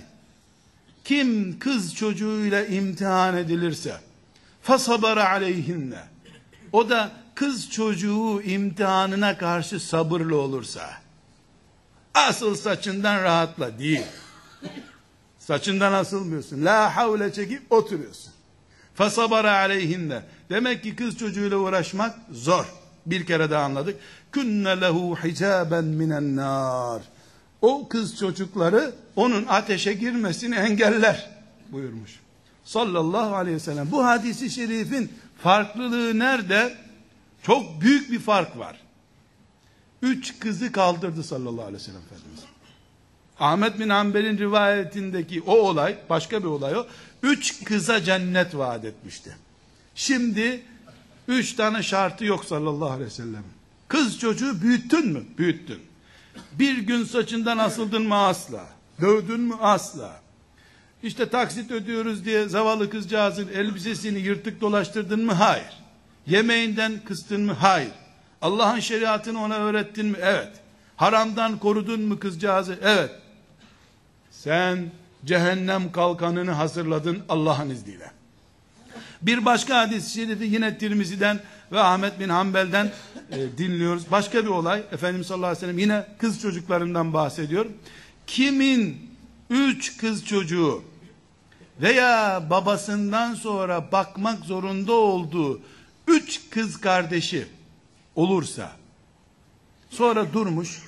Speaker 1: Kim kız çocuğuyla imtihan edilirse, fasabara aleyhinne, o da kız çocuğu imtihanına karşı sabırlı olursa, asıl saçından rahatla değil. Saçından asılmıyorsun. La havle çekip oturuyorsun. Fasabara aleyhinne. Demek ki kız çocuğuyla uğraşmak zor. Bir kere daha anladık. Künne lehu hicaben minen nar. O kız çocukları onun ateşe girmesini engeller buyurmuş. Sallallahu aleyhi ve sellem. Bu hadisi şerifin farklılığı nerede? Çok büyük bir fark var. Üç kızı kaldırdı sallallahu aleyhi ve sellem Efendimiz. Ahmet bin Hanbel'in rivayetindeki o olay, başka bir olay o. Üç kıza cennet vaat etmişti. Şimdi üç tane şartı yok sallallahu aleyhi ve sellem. Kız çocuğu büyüttün mü? Büyüttün. Bir gün saçından asıldın mı? Asla. Dövdün mü? Asla. İşte taksit ödüyoruz diye zavallı kızcağızın elbisesini yırtık dolaştırdın mı? Hayır. Yemeğinden kıstın mı? Hayır. Allah'ın şeriatını ona öğrettin mi? Evet. Haramdan korudun mu kızcağızı? Evet. Sen cehennem kalkanını hazırladın Allah'ın izniyle. Bir başka hadis-i şerifi yine Tirmizi'den ve Ahmet bin Hanbel'den e, dinliyoruz. Başka bir olay. Efendimiz sallallahu aleyhi ve sellem yine kız çocuklarından bahsediyor. Kimin üç kız çocuğu veya babasından sonra bakmak zorunda olduğu üç kız kardeşi olursa, sonra durmuş,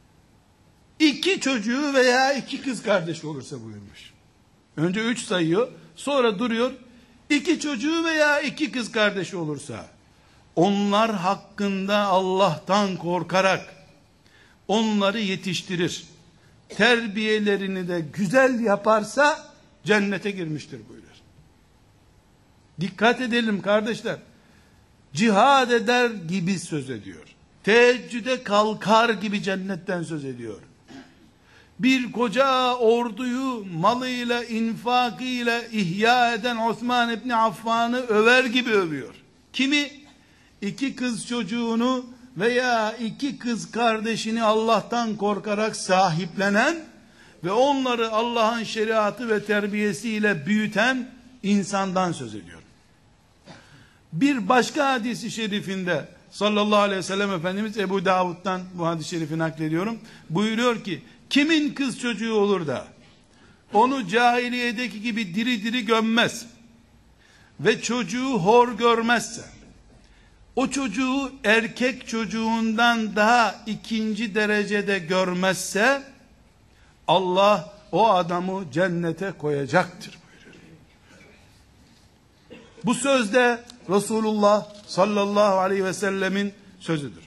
Speaker 1: iki çocuğu veya iki kız kardeşi olursa buyurmuş. Önce üç sayıyor, sonra duruyor, iki çocuğu veya iki kız kardeşi olursa, onlar hakkında Allah'tan korkarak, onları yetiştirir, terbiyelerini de güzel yaparsa, cennete girmiştir buyuruyor. Dikkat edelim kardeşler, cihad eder gibi söz ediyor. Teheccüde kalkar gibi cennetten söz ediyor. Bir koca orduyu malıyla, infakıyla ihya eden Osman İbni Affan'ı över gibi övüyor. Kimi? İki kız çocuğunu veya iki kız kardeşini Allah'tan korkarak sahiplenen ve onları Allah'ın şeriatı ve terbiyesiyle büyüten insandan söz ediyor. Bir başka hadisi şerifinde sallallahu aleyhi ve sellem Efendimiz, Ebu Davud'dan bu hadis-i şerifi naklediyorum, buyuruyor ki, kimin kız çocuğu olur da onu cahiliyedeki gibi diri diri gömmez ve çocuğu hor görmezse, o çocuğu erkek çocuğundan daha ikinci derecede görmezse, Allah o adamı cennete koyacaktır buyuruyor. Bu sözde Resulullah sallallahu aleyhi ve sellemin sözüdür.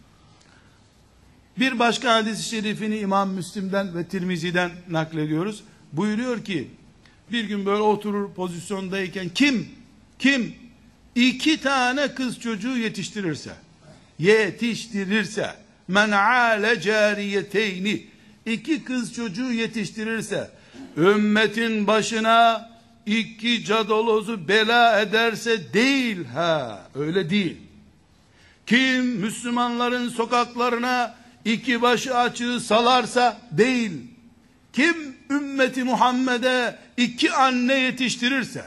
Speaker 1: Bir başka hadis-i şerifini İmam Müslim'den ve Tirmizi'den naklediyoruz. Buyuruyor ki, bir gün böyle oturur pozisyondayken kim, kim iki tane kız çocuğu yetiştirirse, yetiştirirse, men ale cariyeteyni, iki kız çocuğu yetiştirirse, ümmetin başına iki cadalozu bela ederse değil, ha öyle değil. Kim Müslümanların sokaklarına iki başı açığı salarsa değil. Kim ümmeti Muhammed'e iki anne yetiştirirse,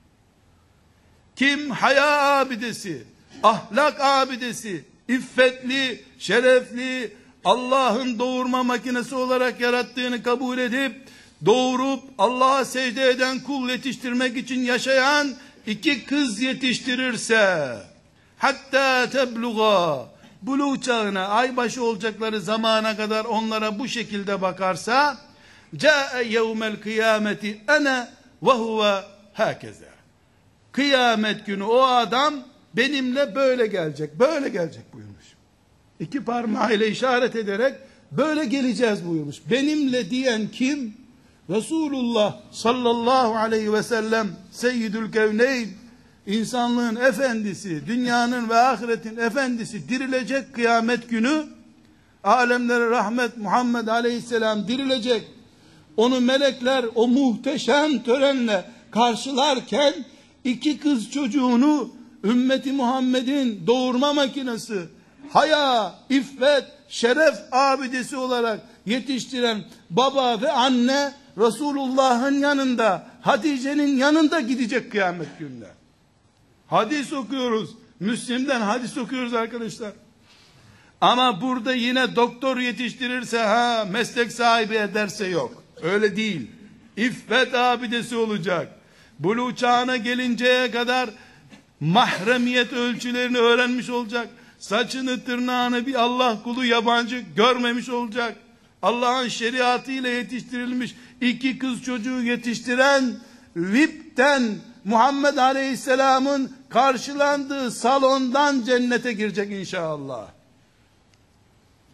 Speaker 1: kim haya abidesi, ahlak abidesi, iffetli, şerefli, Allah'ın doğurma makinesi olarak yarattığını kabul edip, doğurup Allah'a secde eden kul yetiştirmek için yaşayan iki kız yetiştirirse, hatta tebluğa, buluğ çağına, aybaşı olacakları zamana kadar onlara bu şekilde bakarsa, ca'e yevmel kıyameti ene ve huve hakeze. Kıyamet günü o adam benimle böyle gelecek, böyle gelecek buyurmuş. İki parmağıyla işaret ederek böyle geleceğiz buyurmuş. Benimle diyen kim? Resulullah sallallahu aleyhi ve sellem, seyyidül kevneyn, insanlığın efendisi, dünyanın ve ahiretin efendisi dirilecek kıyamet günü, alemlere rahmet Muhammed aleyhisselam dirilecek. Onu melekler o muhteşem törenle karşılarken, iki kız çocuğunu ümmeti Muhammed'in doğurma makinesi, haya, iffet, şeref abidesi olarak yetiştiren baba ve anne Resulullah'ın yanında, Hatice'nin yanında gidecek kıyamet gününe. Hadis okuyoruz. Müslim'den hadis okuyoruz arkadaşlar. Ama burada yine doktor yetiştirirse, ha meslek sahibi ederse yok. Öyle değil. İffet abidesi olacak. Buluğ çağına gelinceye kadar mahremiyet ölçülerini öğrenmiş olacak. Saçını tırnağını bir Allah kulu yabancı görmemiş olacak. Allah'ın şeriatıyla yetiştirilmiş iki kız çocuğu yetiştiren V I P'ten Muhammed Aleyhisselam'ın karşılandığı salondan cennete girecek inşallah.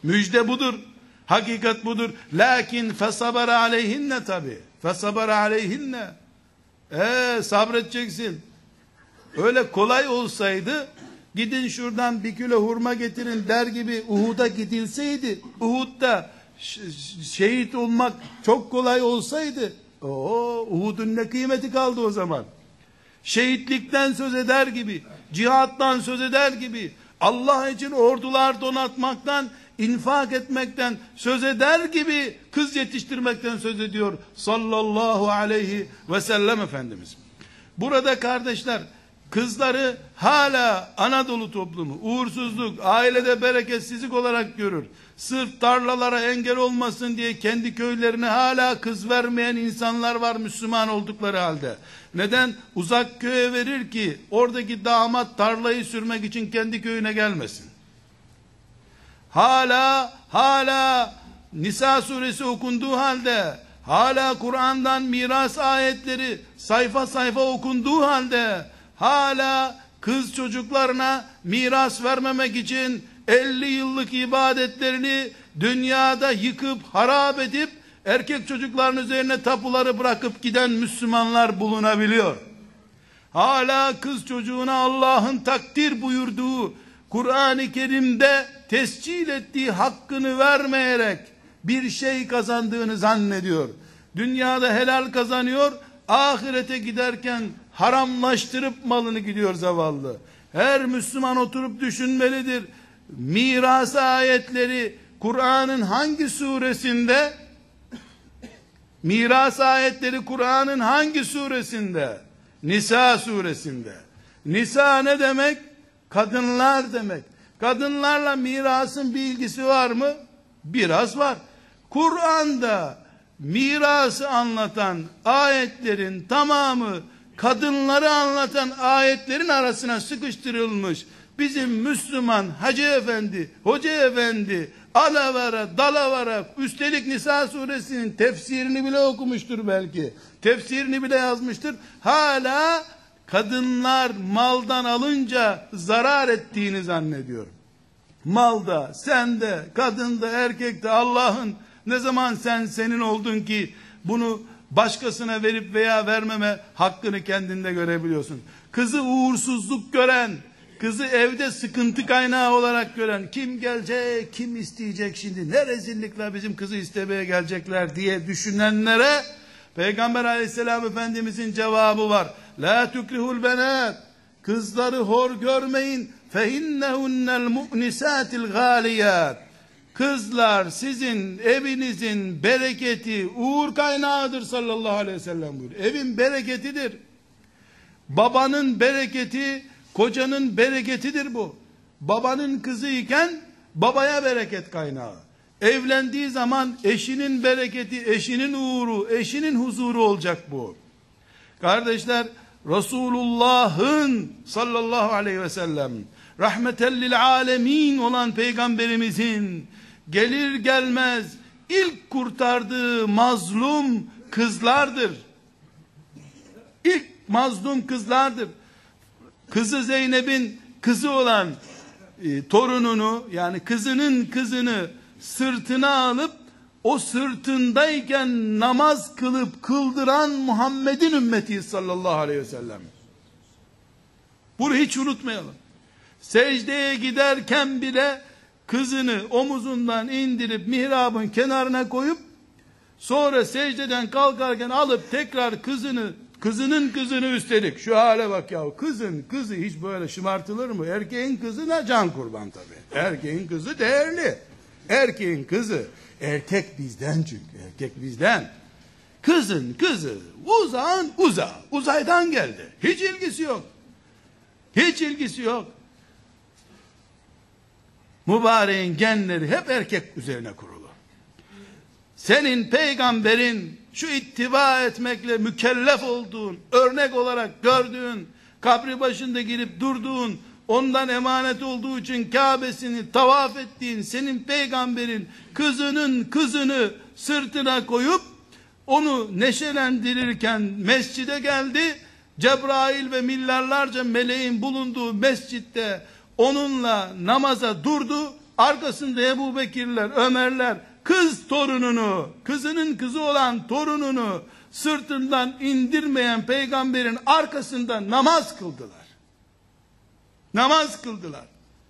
Speaker 1: Müjde budur. Hakikat budur. Lakin fesabara aleyhinne tabi. Fesabara aleyhinne. Eee sabredeceksin. Öyle kolay olsaydı gidin şuradan bir kilo hurma getirin der gibi Uhud'a gidilseydi, Uhud'da şehit olmak çok kolay olsaydı, o Uhud'un ne kıymeti kaldı o zaman? Şehitlikten söz eder gibi, cihattan söz eder gibi, Allah için ordular donatmaktan, infak etmekten söz eder gibi kız yetiştirmekten söz ediyor sallallahu aleyhi ve sellem Efendimiz. Burada kardeşler, kızları hala Anadolu toplumu uğursuzluk, ailede bereketsizlik olarak görür. Sırf tarlalara engel olmasın diye kendi köylerine hala kız vermeyen insanlar var Müslüman oldukları halde. Neden? Uzak köye verir ki oradaki damat tarlayı sürmek için kendi köyüne gelmesin. Hala hala Nisa suresi okunduğu halde, hala Kur'an'dan miras ayetleri sayfa sayfa okunduğu halde, hala kız çocuklarına miras vermemek için elli yıllık ibadetlerini dünyada yıkıp harap edip erkek çocukların üzerine tapuları bırakıp giden Müslümanlar bulunabiliyor. Hala kız çocuğuna Allah'ın takdir buyurduğu, Kur'an-ı Kerim'de tescil ettiği hakkını vermeyerek bir şey kazandığını zannediyor. Dünyada helal kazanıyor, ahirete giderken haramlaştırıp malını gidiyor zavallı. Her Müslüman oturup düşünmelidir. Miras ayetleri Kur'an'ın hangi suresinde? Miras ayetleri Kur'an'ın hangi suresinde? Nisa suresinde. Nisa ne demek? Kadınlar demek. Kadınlarla mirasın bir ilgisi var mı? Biraz var. Kur'an'da mirası anlatan ayetlerin tamamı kadınları anlatan ayetlerin arasına sıkıştırılmış. Bizim Müslüman hacı efendi, hoca efendi alavara dalavara, üstelik Nisa suresinin tefsirini bile okumuştur belki. Tefsirini bile yazmıştır. Hala kadınlar maldan alınca zarar ettiğini zannediyor. Malda, sende, kadında, erkekte Allah'ın ne zaman sen senin oldun ki bunu başkasına verip veya vermeme hakkını kendinde görebiliyorsun. Kızı uğursuzluk gören, kızı evde sıkıntı kaynağı olarak gören, kim gelecek, kim isteyecek şimdi, ne rezillikle bizim kızı istemeye gelecekler diye düşünenlere Peygamber aleyhisselam Efendimizin cevabı var. La tukrihul benat, kızları hor görmeyin. Fehinnehunnel mu'nisatil gâliyat. Kızlar sizin evinizin bereketi, uğur kaynağıdır sallallahu aleyhi ve sellem buyuruyor. Evin bereketidir. Babanın bereketi, kocanın bereketidir bu. Babanın kızı iken babaya bereket kaynağı. Evlendiği zaman eşinin bereketi, eşinin uğuru, eşinin huzuru olacak bu. Kardeşler, Resulullah'ın sallallahu aleyhi ve sellem rahmeten lil alemin olan peygamberimizin gelir gelmez ilk kurtardığı mazlum kızlardır. İlk mazlum kızlardır. Kızı Zeynep'in kızı olan e, torununu, yani kızının kızını sırtına alıp o sırtındayken namaz kılıp kıldıran Muhammed'in ümmeti sallallahu aleyhi ve sellem. Bunu hiç unutmayalım. Secdeye giderken bile kızını omuzundan indirip mihrabın kenarına koyup sonra secdeden kalkarken alıp tekrar kızını, kızının kızını üstelik, şu hale bak ya, kızın kızı hiç böyle şımartılır mı? Erkeğin kızı da can kurban tabii. Erkeğin kızı değerli. Erkeğin kızı, erkek bizden çünkü, erkek bizden. Kızın kızı uzağın uzağı, uzaydan geldi. Hiç ilgisi yok. Hiç ilgisi yok. Mübareğin genleri hep erkek üzerine kurulu. Senin peygamberin şu ittiba etmekle mükellef olduğun, örnek olarak gördüğün, kabri başında girip durduğun, ondan emanet olduğu için Kabe'sini tavaf ettiğin senin peygamberin kızının kızını sırtına koyup onu neşelendirirken mescide geldi. Cebrail ve milyarlarca meleğin bulunduğu mescitte onunla namaza durdu. Arkasında Ebu Bekirler, Ömerler, kız torununu, kızının kızı olan torununu sırtından indirmeyen peygamberin arkasında namaz kıldılar. Namaz kıldılar.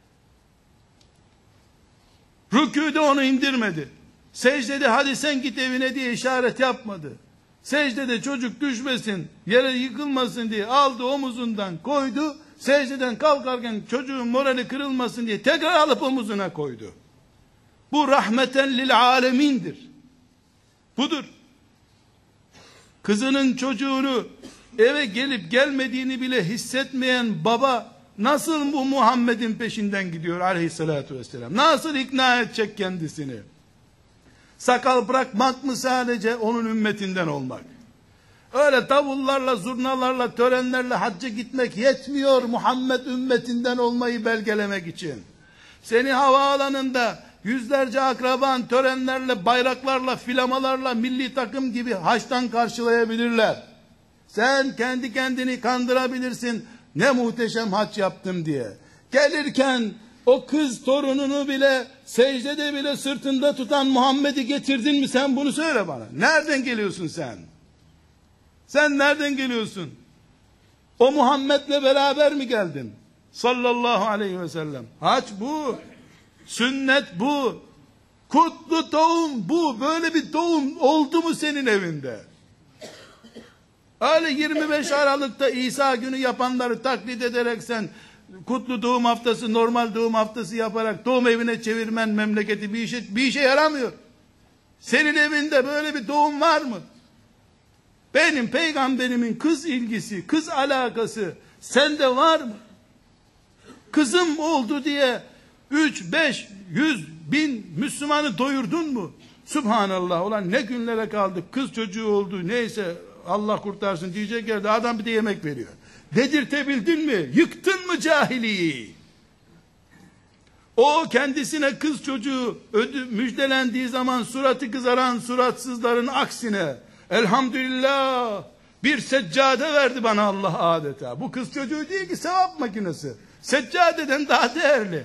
Speaker 1: Rükûde onu indirmedi. Secdede hadi sen git evine diye işaret yapmadı. Secdede çocuk düşmesin, yere yıkılmasın diye aldı omuzundan koydu. Secdeden kalkarken çocuğun morali kırılmasın diye tekrar alıp omuzuna koydu. Bu rahmeten lil alemindir. Budur. Kızının çocuğunu eve gelip gelmediğini bile hissetmeyen baba nasıl bu Muhammed'in peşinden gidiyor aleyhissalatü vesselam? Nasıl ikna edecek kendisini? Sakal bırakmak mı sadece onun ümmetinden olmak? Öyle davullarla, zurnalarla, törenlerle hacca gitmek yetmiyor Muhammed ümmetinden olmayı belgelemek için. Seni havaalanında yüzlerce akraban törenlerle, bayraklarla, filamalarla, milli takım gibi haçtan karşılayabilirler. Sen kendi kendini kandırabilirsin. Ne muhteşem hac yaptım diye. Gelirken o kız torununu bile secdede bile sırtında tutan Muhammed'i getirdin mi, sen bunu söyle bana. Nereden geliyorsun sen? Sen nereden geliyorsun? O Muhammed'le beraber mi geldin? Sallallahu aleyhi ve sellem. Hac bu. Sünnet bu. Kutlu doğum bu. Böyle bir doğum oldu mu senin evinde? Öyle yirmi beş Aralık'ta İsa günü yapanları taklit ederek sen kutlu doğum haftası, normal doğum haftası yaparak doğum evine çevirmen memleketi bir işe, bir işe yaramıyor. Senin evinde böyle bir doğum var mı? Benim peygamberimin kız ilgisi, kız alakası sende var mı? Kızım oldu diye üç, beş, yüz, bin Müslümanı doyurdun mu? Subhanallah, ulan ne günlere kaldık, kız çocuğu oldu, neyse Allah kurtarsın diyecek yerde adam bir de yemek veriyor. Dedirtebildin mi? Yıktın mı cahiliyi? O kendisine kız çocuğu ödü, müjdelendiği zaman suratı kızaran suratsızların aksine elhamdülillah bir seccade verdi bana Allah adeta. Bu kız çocuğu değil ki, sevap makinesi. Seccadeden daha değerli.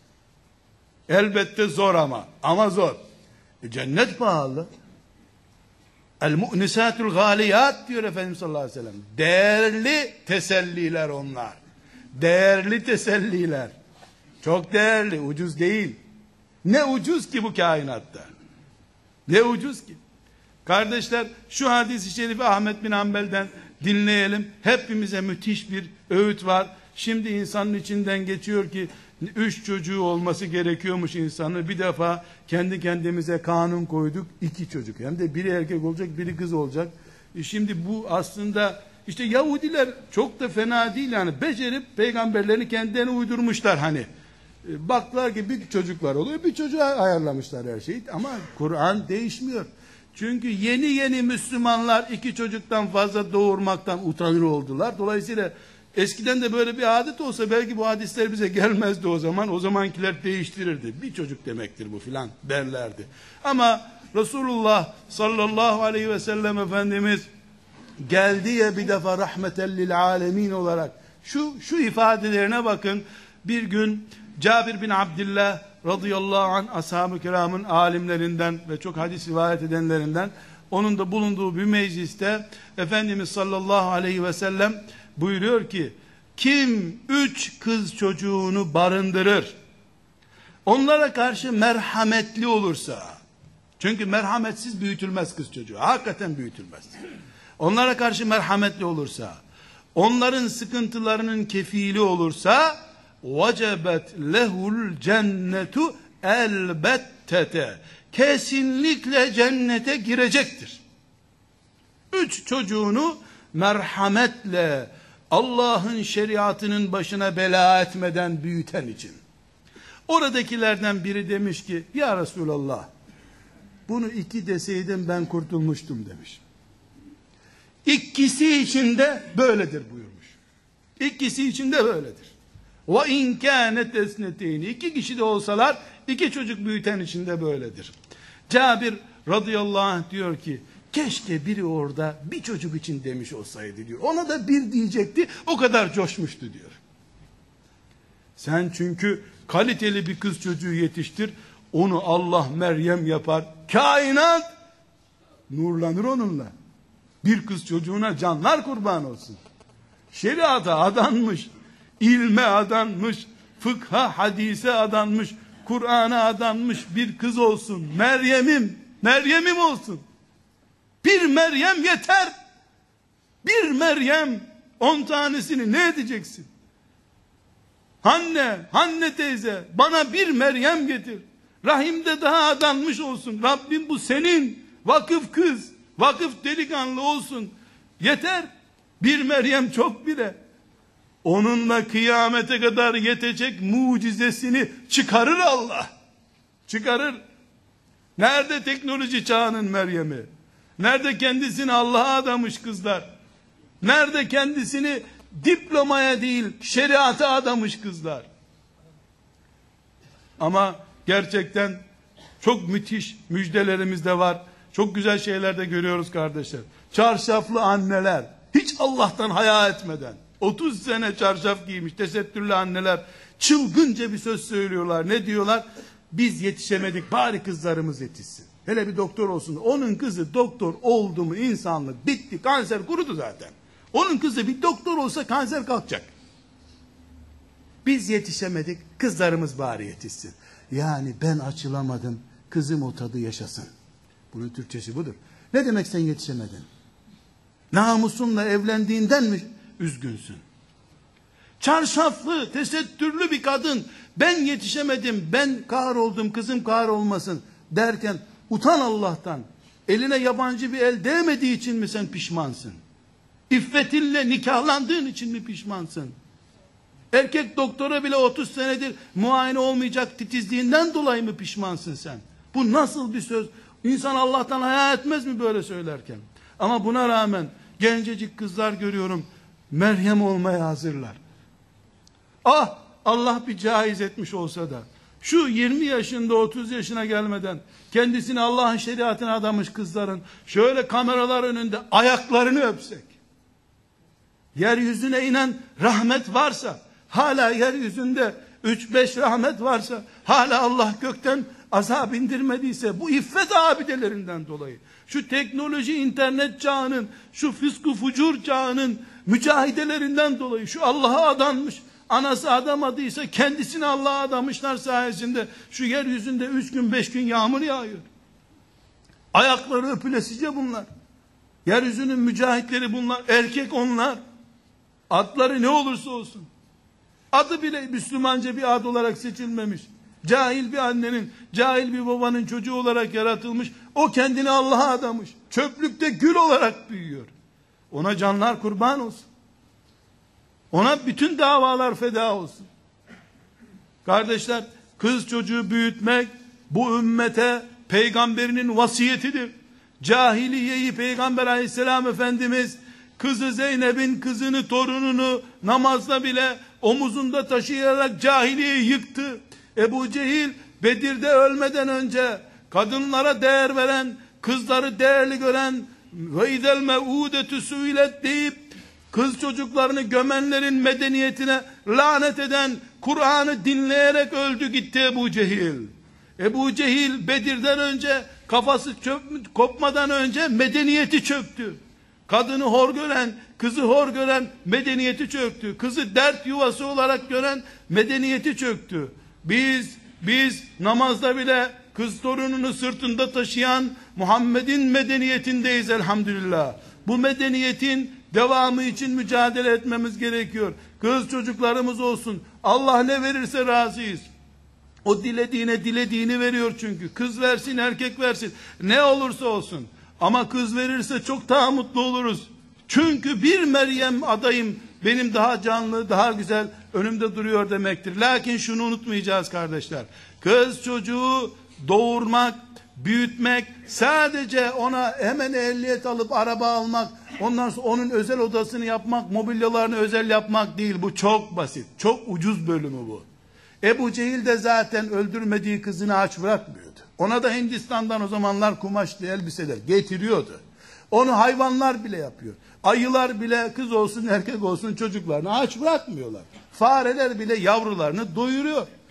Speaker 1: Elbette zor ama. Ama zor. E cennet pahalı. El mu'nisatul galiyat diyor Efendimiz sallallahu aleyhi ve sellem. Değerli teselliler onlar. Değerli teselliler. Çok değerli, ucuz değil. Ne ucuz ki bu kainatta. Ne ucuz ki. Kardeşler, şu hadis-i şerifi Ahmet bin Hanbel'den dinleyelim. Hepimize müthiş bir öğüt var. Şimdi insanın içinden geçiyor ki üç çocuğu olması gerekiyormuş insanın. Bir defa kendi kendimize kanun koyduk. İki çocuk. Hem de biri erkek olacak, biri kız olacak. E şimdi bu aslında işte Yahudiler çok da fena değil yani. Becerip peygamberlerini kendilerine uydurmuşlar hani. E baklar ki bir çocuklar oluyor, bir çocuğa ayarlamışlar her şeyi. Ama Kur'an değişmiyor. Çünkü yeni yeni Müslümanlar iki çocuktan fazla doğurmaktan utanır oldular. Dolayısıyla eskiden de böyle bir adet olsa belki bu hadisler bize gelmezdi o zaman. O zamankiler değiştirirdi. Bir çocuk demektir bu filan derlerdi. Ama Resulullah sallallahu aleyhi ve sellem Efendimiz geldi ya bir defa rahmeten lil alemin olarak. Şu, şu ifadelerine bakın. Bir gün Cabir bin Abdullah radıyallahu anh ashab-ı kiramın alimlerinden ve çok hadis rivayet edenlerinden, onun da bulunduğu bir mecliste Efendimiz sallallahu aleyhi ve sellem buyuruyor ki, kim üç kız çocuğunu barındırır, onlara karşı merhametli olursa, çünkü merhametsiz büyütülmez kız çocuğu, hakikaten büyütülmez, onlara karşı merhametli olursa, onların sıkıntılarının kefili olursa, vecebet lehul cennetu elbettete, kesinlikle cennete girecektir. Üç çocuğunu merhametle Allah'ın şeriatının başına bela etmeden büyüten için. Oradakilerden biri demiş ki, ya Resulallah, bunu iki deseydim ben kurtulmuştum demiş. İkisi için de böyledir buyurmuş. İkisi için de böyledir. Ve in kânet esneteyni, iki kişi de olsalar iki çocuk büyüten için de böyledir. Cabir radıyallahu anh diyor ki, keşke biri orada bir çocuk için demiş olsaydı diyor. Ona da bir diyecekti, o kadar coşmuştu diyor. Sen çünkü kaliteli bir kız çocuğu yetiştir. Onu Allah Meryem yapar. Kainat nurlanır onunla. Bir kız çocuğuna canlar kurban olsun. Şeriata adanmış, ilme adanmış, fıkha, hadise adanmış, Kur'an'a adanmış bir kız olsun. Meryem'im, Meryem'im olsun. Bir Meryem yeter. Bir Meryem, on tanesini ne edeceksin? Anne, anne teyze, bana bir Meryem getir. Rahimde daha adanmış olsun. Rabbim bu senin. Vakıf kız, vakıf delikanlı olsun. Yeter. Bir Meryem çok bile. Onunla kıyamete kadar yetecek mucizesini çıkarır Allah. Çıkarır. Nerede teknoloji çağının Meryem'i? Nerede kendisini Allah'a adamış kızlar? Nerede kendisini diplomaya değil şeriata adamış kızlar? Ama gerçekten çok müthiş müjdelerimiz de var. Çok güzel şeyler de görüyoruz kardeşler. Çarşaflı anneler, hiç Allah'tan haya etmeden, otuz sene çarşaf giymiş tesettürlü anneler çılgınca bir söz söylüyorlar. Ne diyorlar? Biz yetişemedik, bari kızlarımız yetişsin. Hele bir doktor olsun. Onun kızı doktor oldu mu insanlık bitti, kanser kurudu zaten. Onun kızı bir doktor olsa kanser kalkacak. Biz yetişemedik, kızlarımız bari yetişsin. Yani ben açılamadım, kızım o tadı yaşasın. Bunun Türkçesi budur. Ne demek sen yetişemedin? Namusunla evlendiğinden mi üzgünsün? Çarşaflı, tesettürlü bir kadın, ben yetişemedim, ben kahroldum, kızım kahrolmasın derken utan Allah'tan. Eline yabancı bir el değmediği için mi sen pişmansın? İffetinle nikahlandığın için mi pişmansın? Erkek doktora bile otuz senedir muayene olmayacak titizliğinden dolayı mı pişmansın sen? Bu nasıl bir söz? İnsan Allah'tan haya etmez mi böyle söylerken? Ama buna rağmen gencecik kızlar görüyorum, Meryem olmaya hazırlar. Ah, Allah bir caiz etmiş olsa da şu yirmi yaşında otuz yaşına gelmeden kendisini Allah'ın şeriatına adamış kızların şöyle kameralar önünde ayaklarını öpsek, yeryüzüne inen rahmet varsa, hala yeryüzünde üç beş rahmet varsa, hala Allah gökten azap indirmediyse, bu iffet abidelerinden dolayı, şu teknoloji internet çağının, şu fıskı fucur çağının mücahidelerinden dolayı, şu Allah'a adanmış, anası adamadıysa kendisini Allah'a adamışlar sayesinde şu yeryüzünde üç gün beş gün yağmur yağıyor. Ayakları öpülesice bunlar. Yeryüzünün mücahitleri bunlar. Erkek onlar. Adları ne olursa olsun. Adı bile Müslümanca bir ad olarak seçilmemiş. Cahil bir annenin, cahil bir babanın çocuğu olarak yaratılmış. O kendini Allah'a adamış. Çöplükte gül olarak büyüyor. Ona canlar kurban olsun. Ona bütün davalar feda olsun. Kardeşler, kız çocuğu büyütmek bu ümmete peygamberinin vasiyetidir. Cahiliyeyi Peygamber aleyhisselam Efendimiz kızı Zeynep'in kızını, torununu namazda bile omuzunda taşıyarak cahiliyeyi yıktı. Ebu Cehil Bedir'de ölmeden önce kadınlara değer veren, kızları değerli gören ve idel mev'udetü suilet deyip kız çocuklarını gömenlerin medeniyetine lanet eden, Kur'an'ı dinleyerek öldü gitti Ebu Cehil. Ebu Cehil Bedir'den önce, kafası çöp, kopmadan önce medeniyeti çöktü. Kadını hor gören, kızı hor gören medeniyeti çöktü. Kızı dert yuvası olarak gören medeniyeti çöktü. Biz, biz namazda bile kız torununu sırtında taşıyan Muhammed'in medeniyetindeyiz elhamdülillah. Bu medeniyetin devamı için mücadele etmemiz gerekiyor. Kız çocuklarımız olsun. Allah ne verirse razıyız. O dilediğine dilediğini veriyor çünkü. Kız versin, erkek versin. Ne olursa olsun. Ama kız verirse çok daha mutlu oluruz. Çünkü bir Meryem adayım benim daha canlı, daha güzel önümde duruyor demektir. Lakin şunu unutmayacağız kardeşler. Kız çocuğu doğurmak, büyütmek, sadece ona hemen ehliyet alıp araba almak, ondan sonra onun özel odasını yapmak, mobilyalarını özel yapmak değil. Bu çok basit. Çok ucuz bölümü bu. Ebu Cehil de zaten öldürmediği kızını aç bırakmıyordu. Ona da Hindistan'dan o zamanlar kumaşlı elbiseler getiriyordu. Onu hayvanlar bile yapıyor. Ayılar bile kız olsun erkek olsun çocuklarını aç bırakmıyorlar. Fareler bile yavrularını doyuruyor.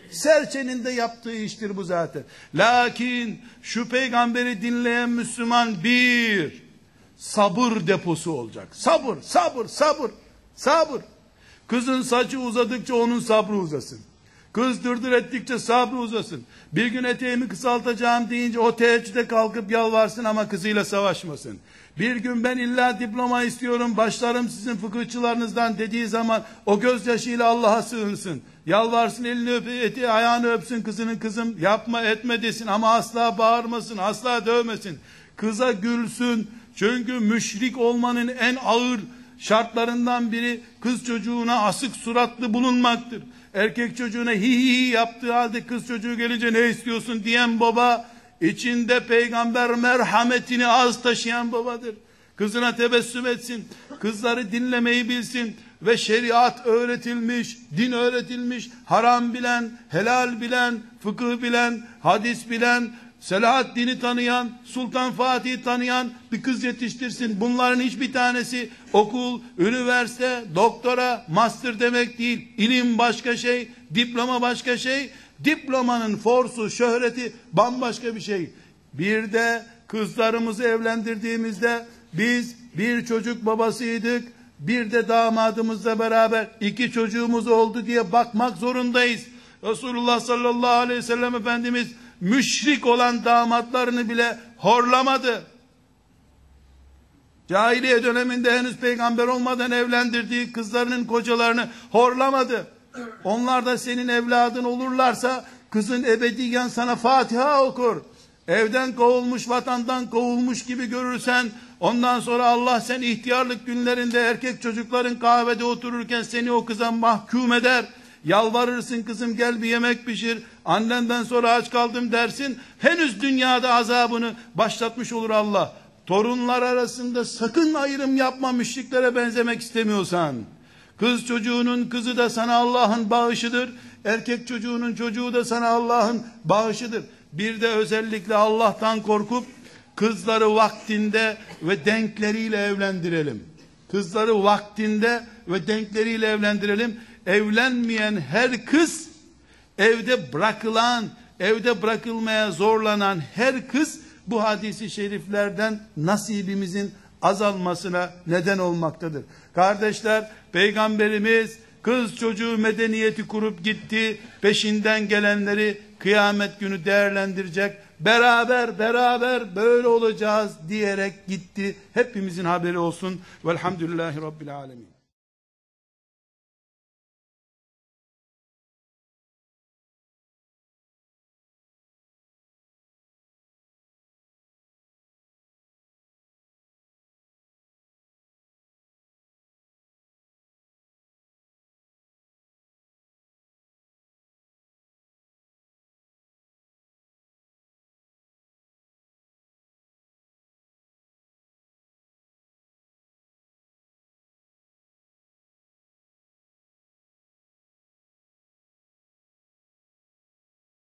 Speaker 1: Serçenin de yaptığı iştir bu zaten. Lakin şu peygamberi dinleyen Müslüman bir sabır deposu olacak. Sabır, sabır, sabır, sabır. Kızın saçı uzadıkça onun sabrı uzasın. Kız dırdır ettikçe sabrı uzasın. Bir gün eteğimi kısaltacağım deyince o teheccüde kalkıp yalvarsın ama kızıyla savaşmasın. Bir gün ben illa diploma istiyorum, başlarım sizin fıkıhçılarınızdan dediği zaman o gözyaşıyla Allah'a sığınsın. Yalvarsın, elini öp, eteği, ayağını öpsün kızının, kızım yapma etme desin ama asla bağırmasın, asla dövmesin. Kıza gülsün. Çünkü müşrik olmanın en ağır şartlarından biri kız çocuğuna asık suratlı bulunmaktır. Erkek çocuğuna hi hi hi yaptığı halde kız çocuğu gelince ne istiyorsun diyen baba, içinde peygamber merhametini az taşıyan babadır. Kızına tebessüm etsin, kızları dinlemeyi bilsin ve şeriat öğretilmiş, din öğretilmiş, haram bilen, helal bilen, fıkıh bilen, hadis bilen, Selahaddin'i tanıyan, Sultan Fatih'i tanıyan bir kız yetiştirsin. Bunların hiçbir tanesi okul, üniversite, doktora, master demek değil. İlim başka şey, diploma başka şey. Diplomanın forsu, şöhreti bambaşka bir şey. Bir de kızlarımızı evlendirdiğimizde biz bir çocuk babasıydık. Bir de damadımızla beraber iki çocuğumuz oldu diye bakmak zorundayız. Resulullah sallallahu aleyhi ve sellem Efendimiz müşrik olan damatlarını bile horlamadı. Cahiliye döneminde henüz peygamber olmadan evlendirdiği kızlarının kocalarını horlamadı. Onlar da senin evladın olurlarsa kızın ebediyen sana Fatiha okur. Evden kovulmuş, vatandan kovulmuş gibi görürsen, ondan sonra Allah sen ihtiyarlık günlerinde erkek çocukların kahvede otururken seni o kıza mahkum eder. Yalvarırsın, kızım gel bir yemek pişir, annenden sonra aç kaldım dersin. Henüz dünyada azabını başlatmış olur Allah. Torunlar arasında sakın ayrım yapma, müşriklere benzemek istemiyorsan. Kız çocuğunun kızı da sana Allah'ın bağışıdır. Erkek çocuğunun çocuğu da sana Allah'ın bağışıdır. Bir de özellikle Allah'tan korkup kızları vaktinde ve denkleriyle evlendirelim. Kızları vaktinde ve denkleriyle evlendirelim. Evlenmeyen her kız, evde bırakılan, evde bırakılmaya zorlanan her kız bu hadisi şeriflerden nasibimizin azalmasına neden olmaktadır. Kardeşler, Peygamberimiz kız çocuğu medeniyeti kurup gitti, peşinden gelenleri kıyamet günü değerlendirecek, beraber beraber böyle olacağız diyerek gitti. Hepimizin haberi olsun. Velhamdülillahi Rabbil Alemin.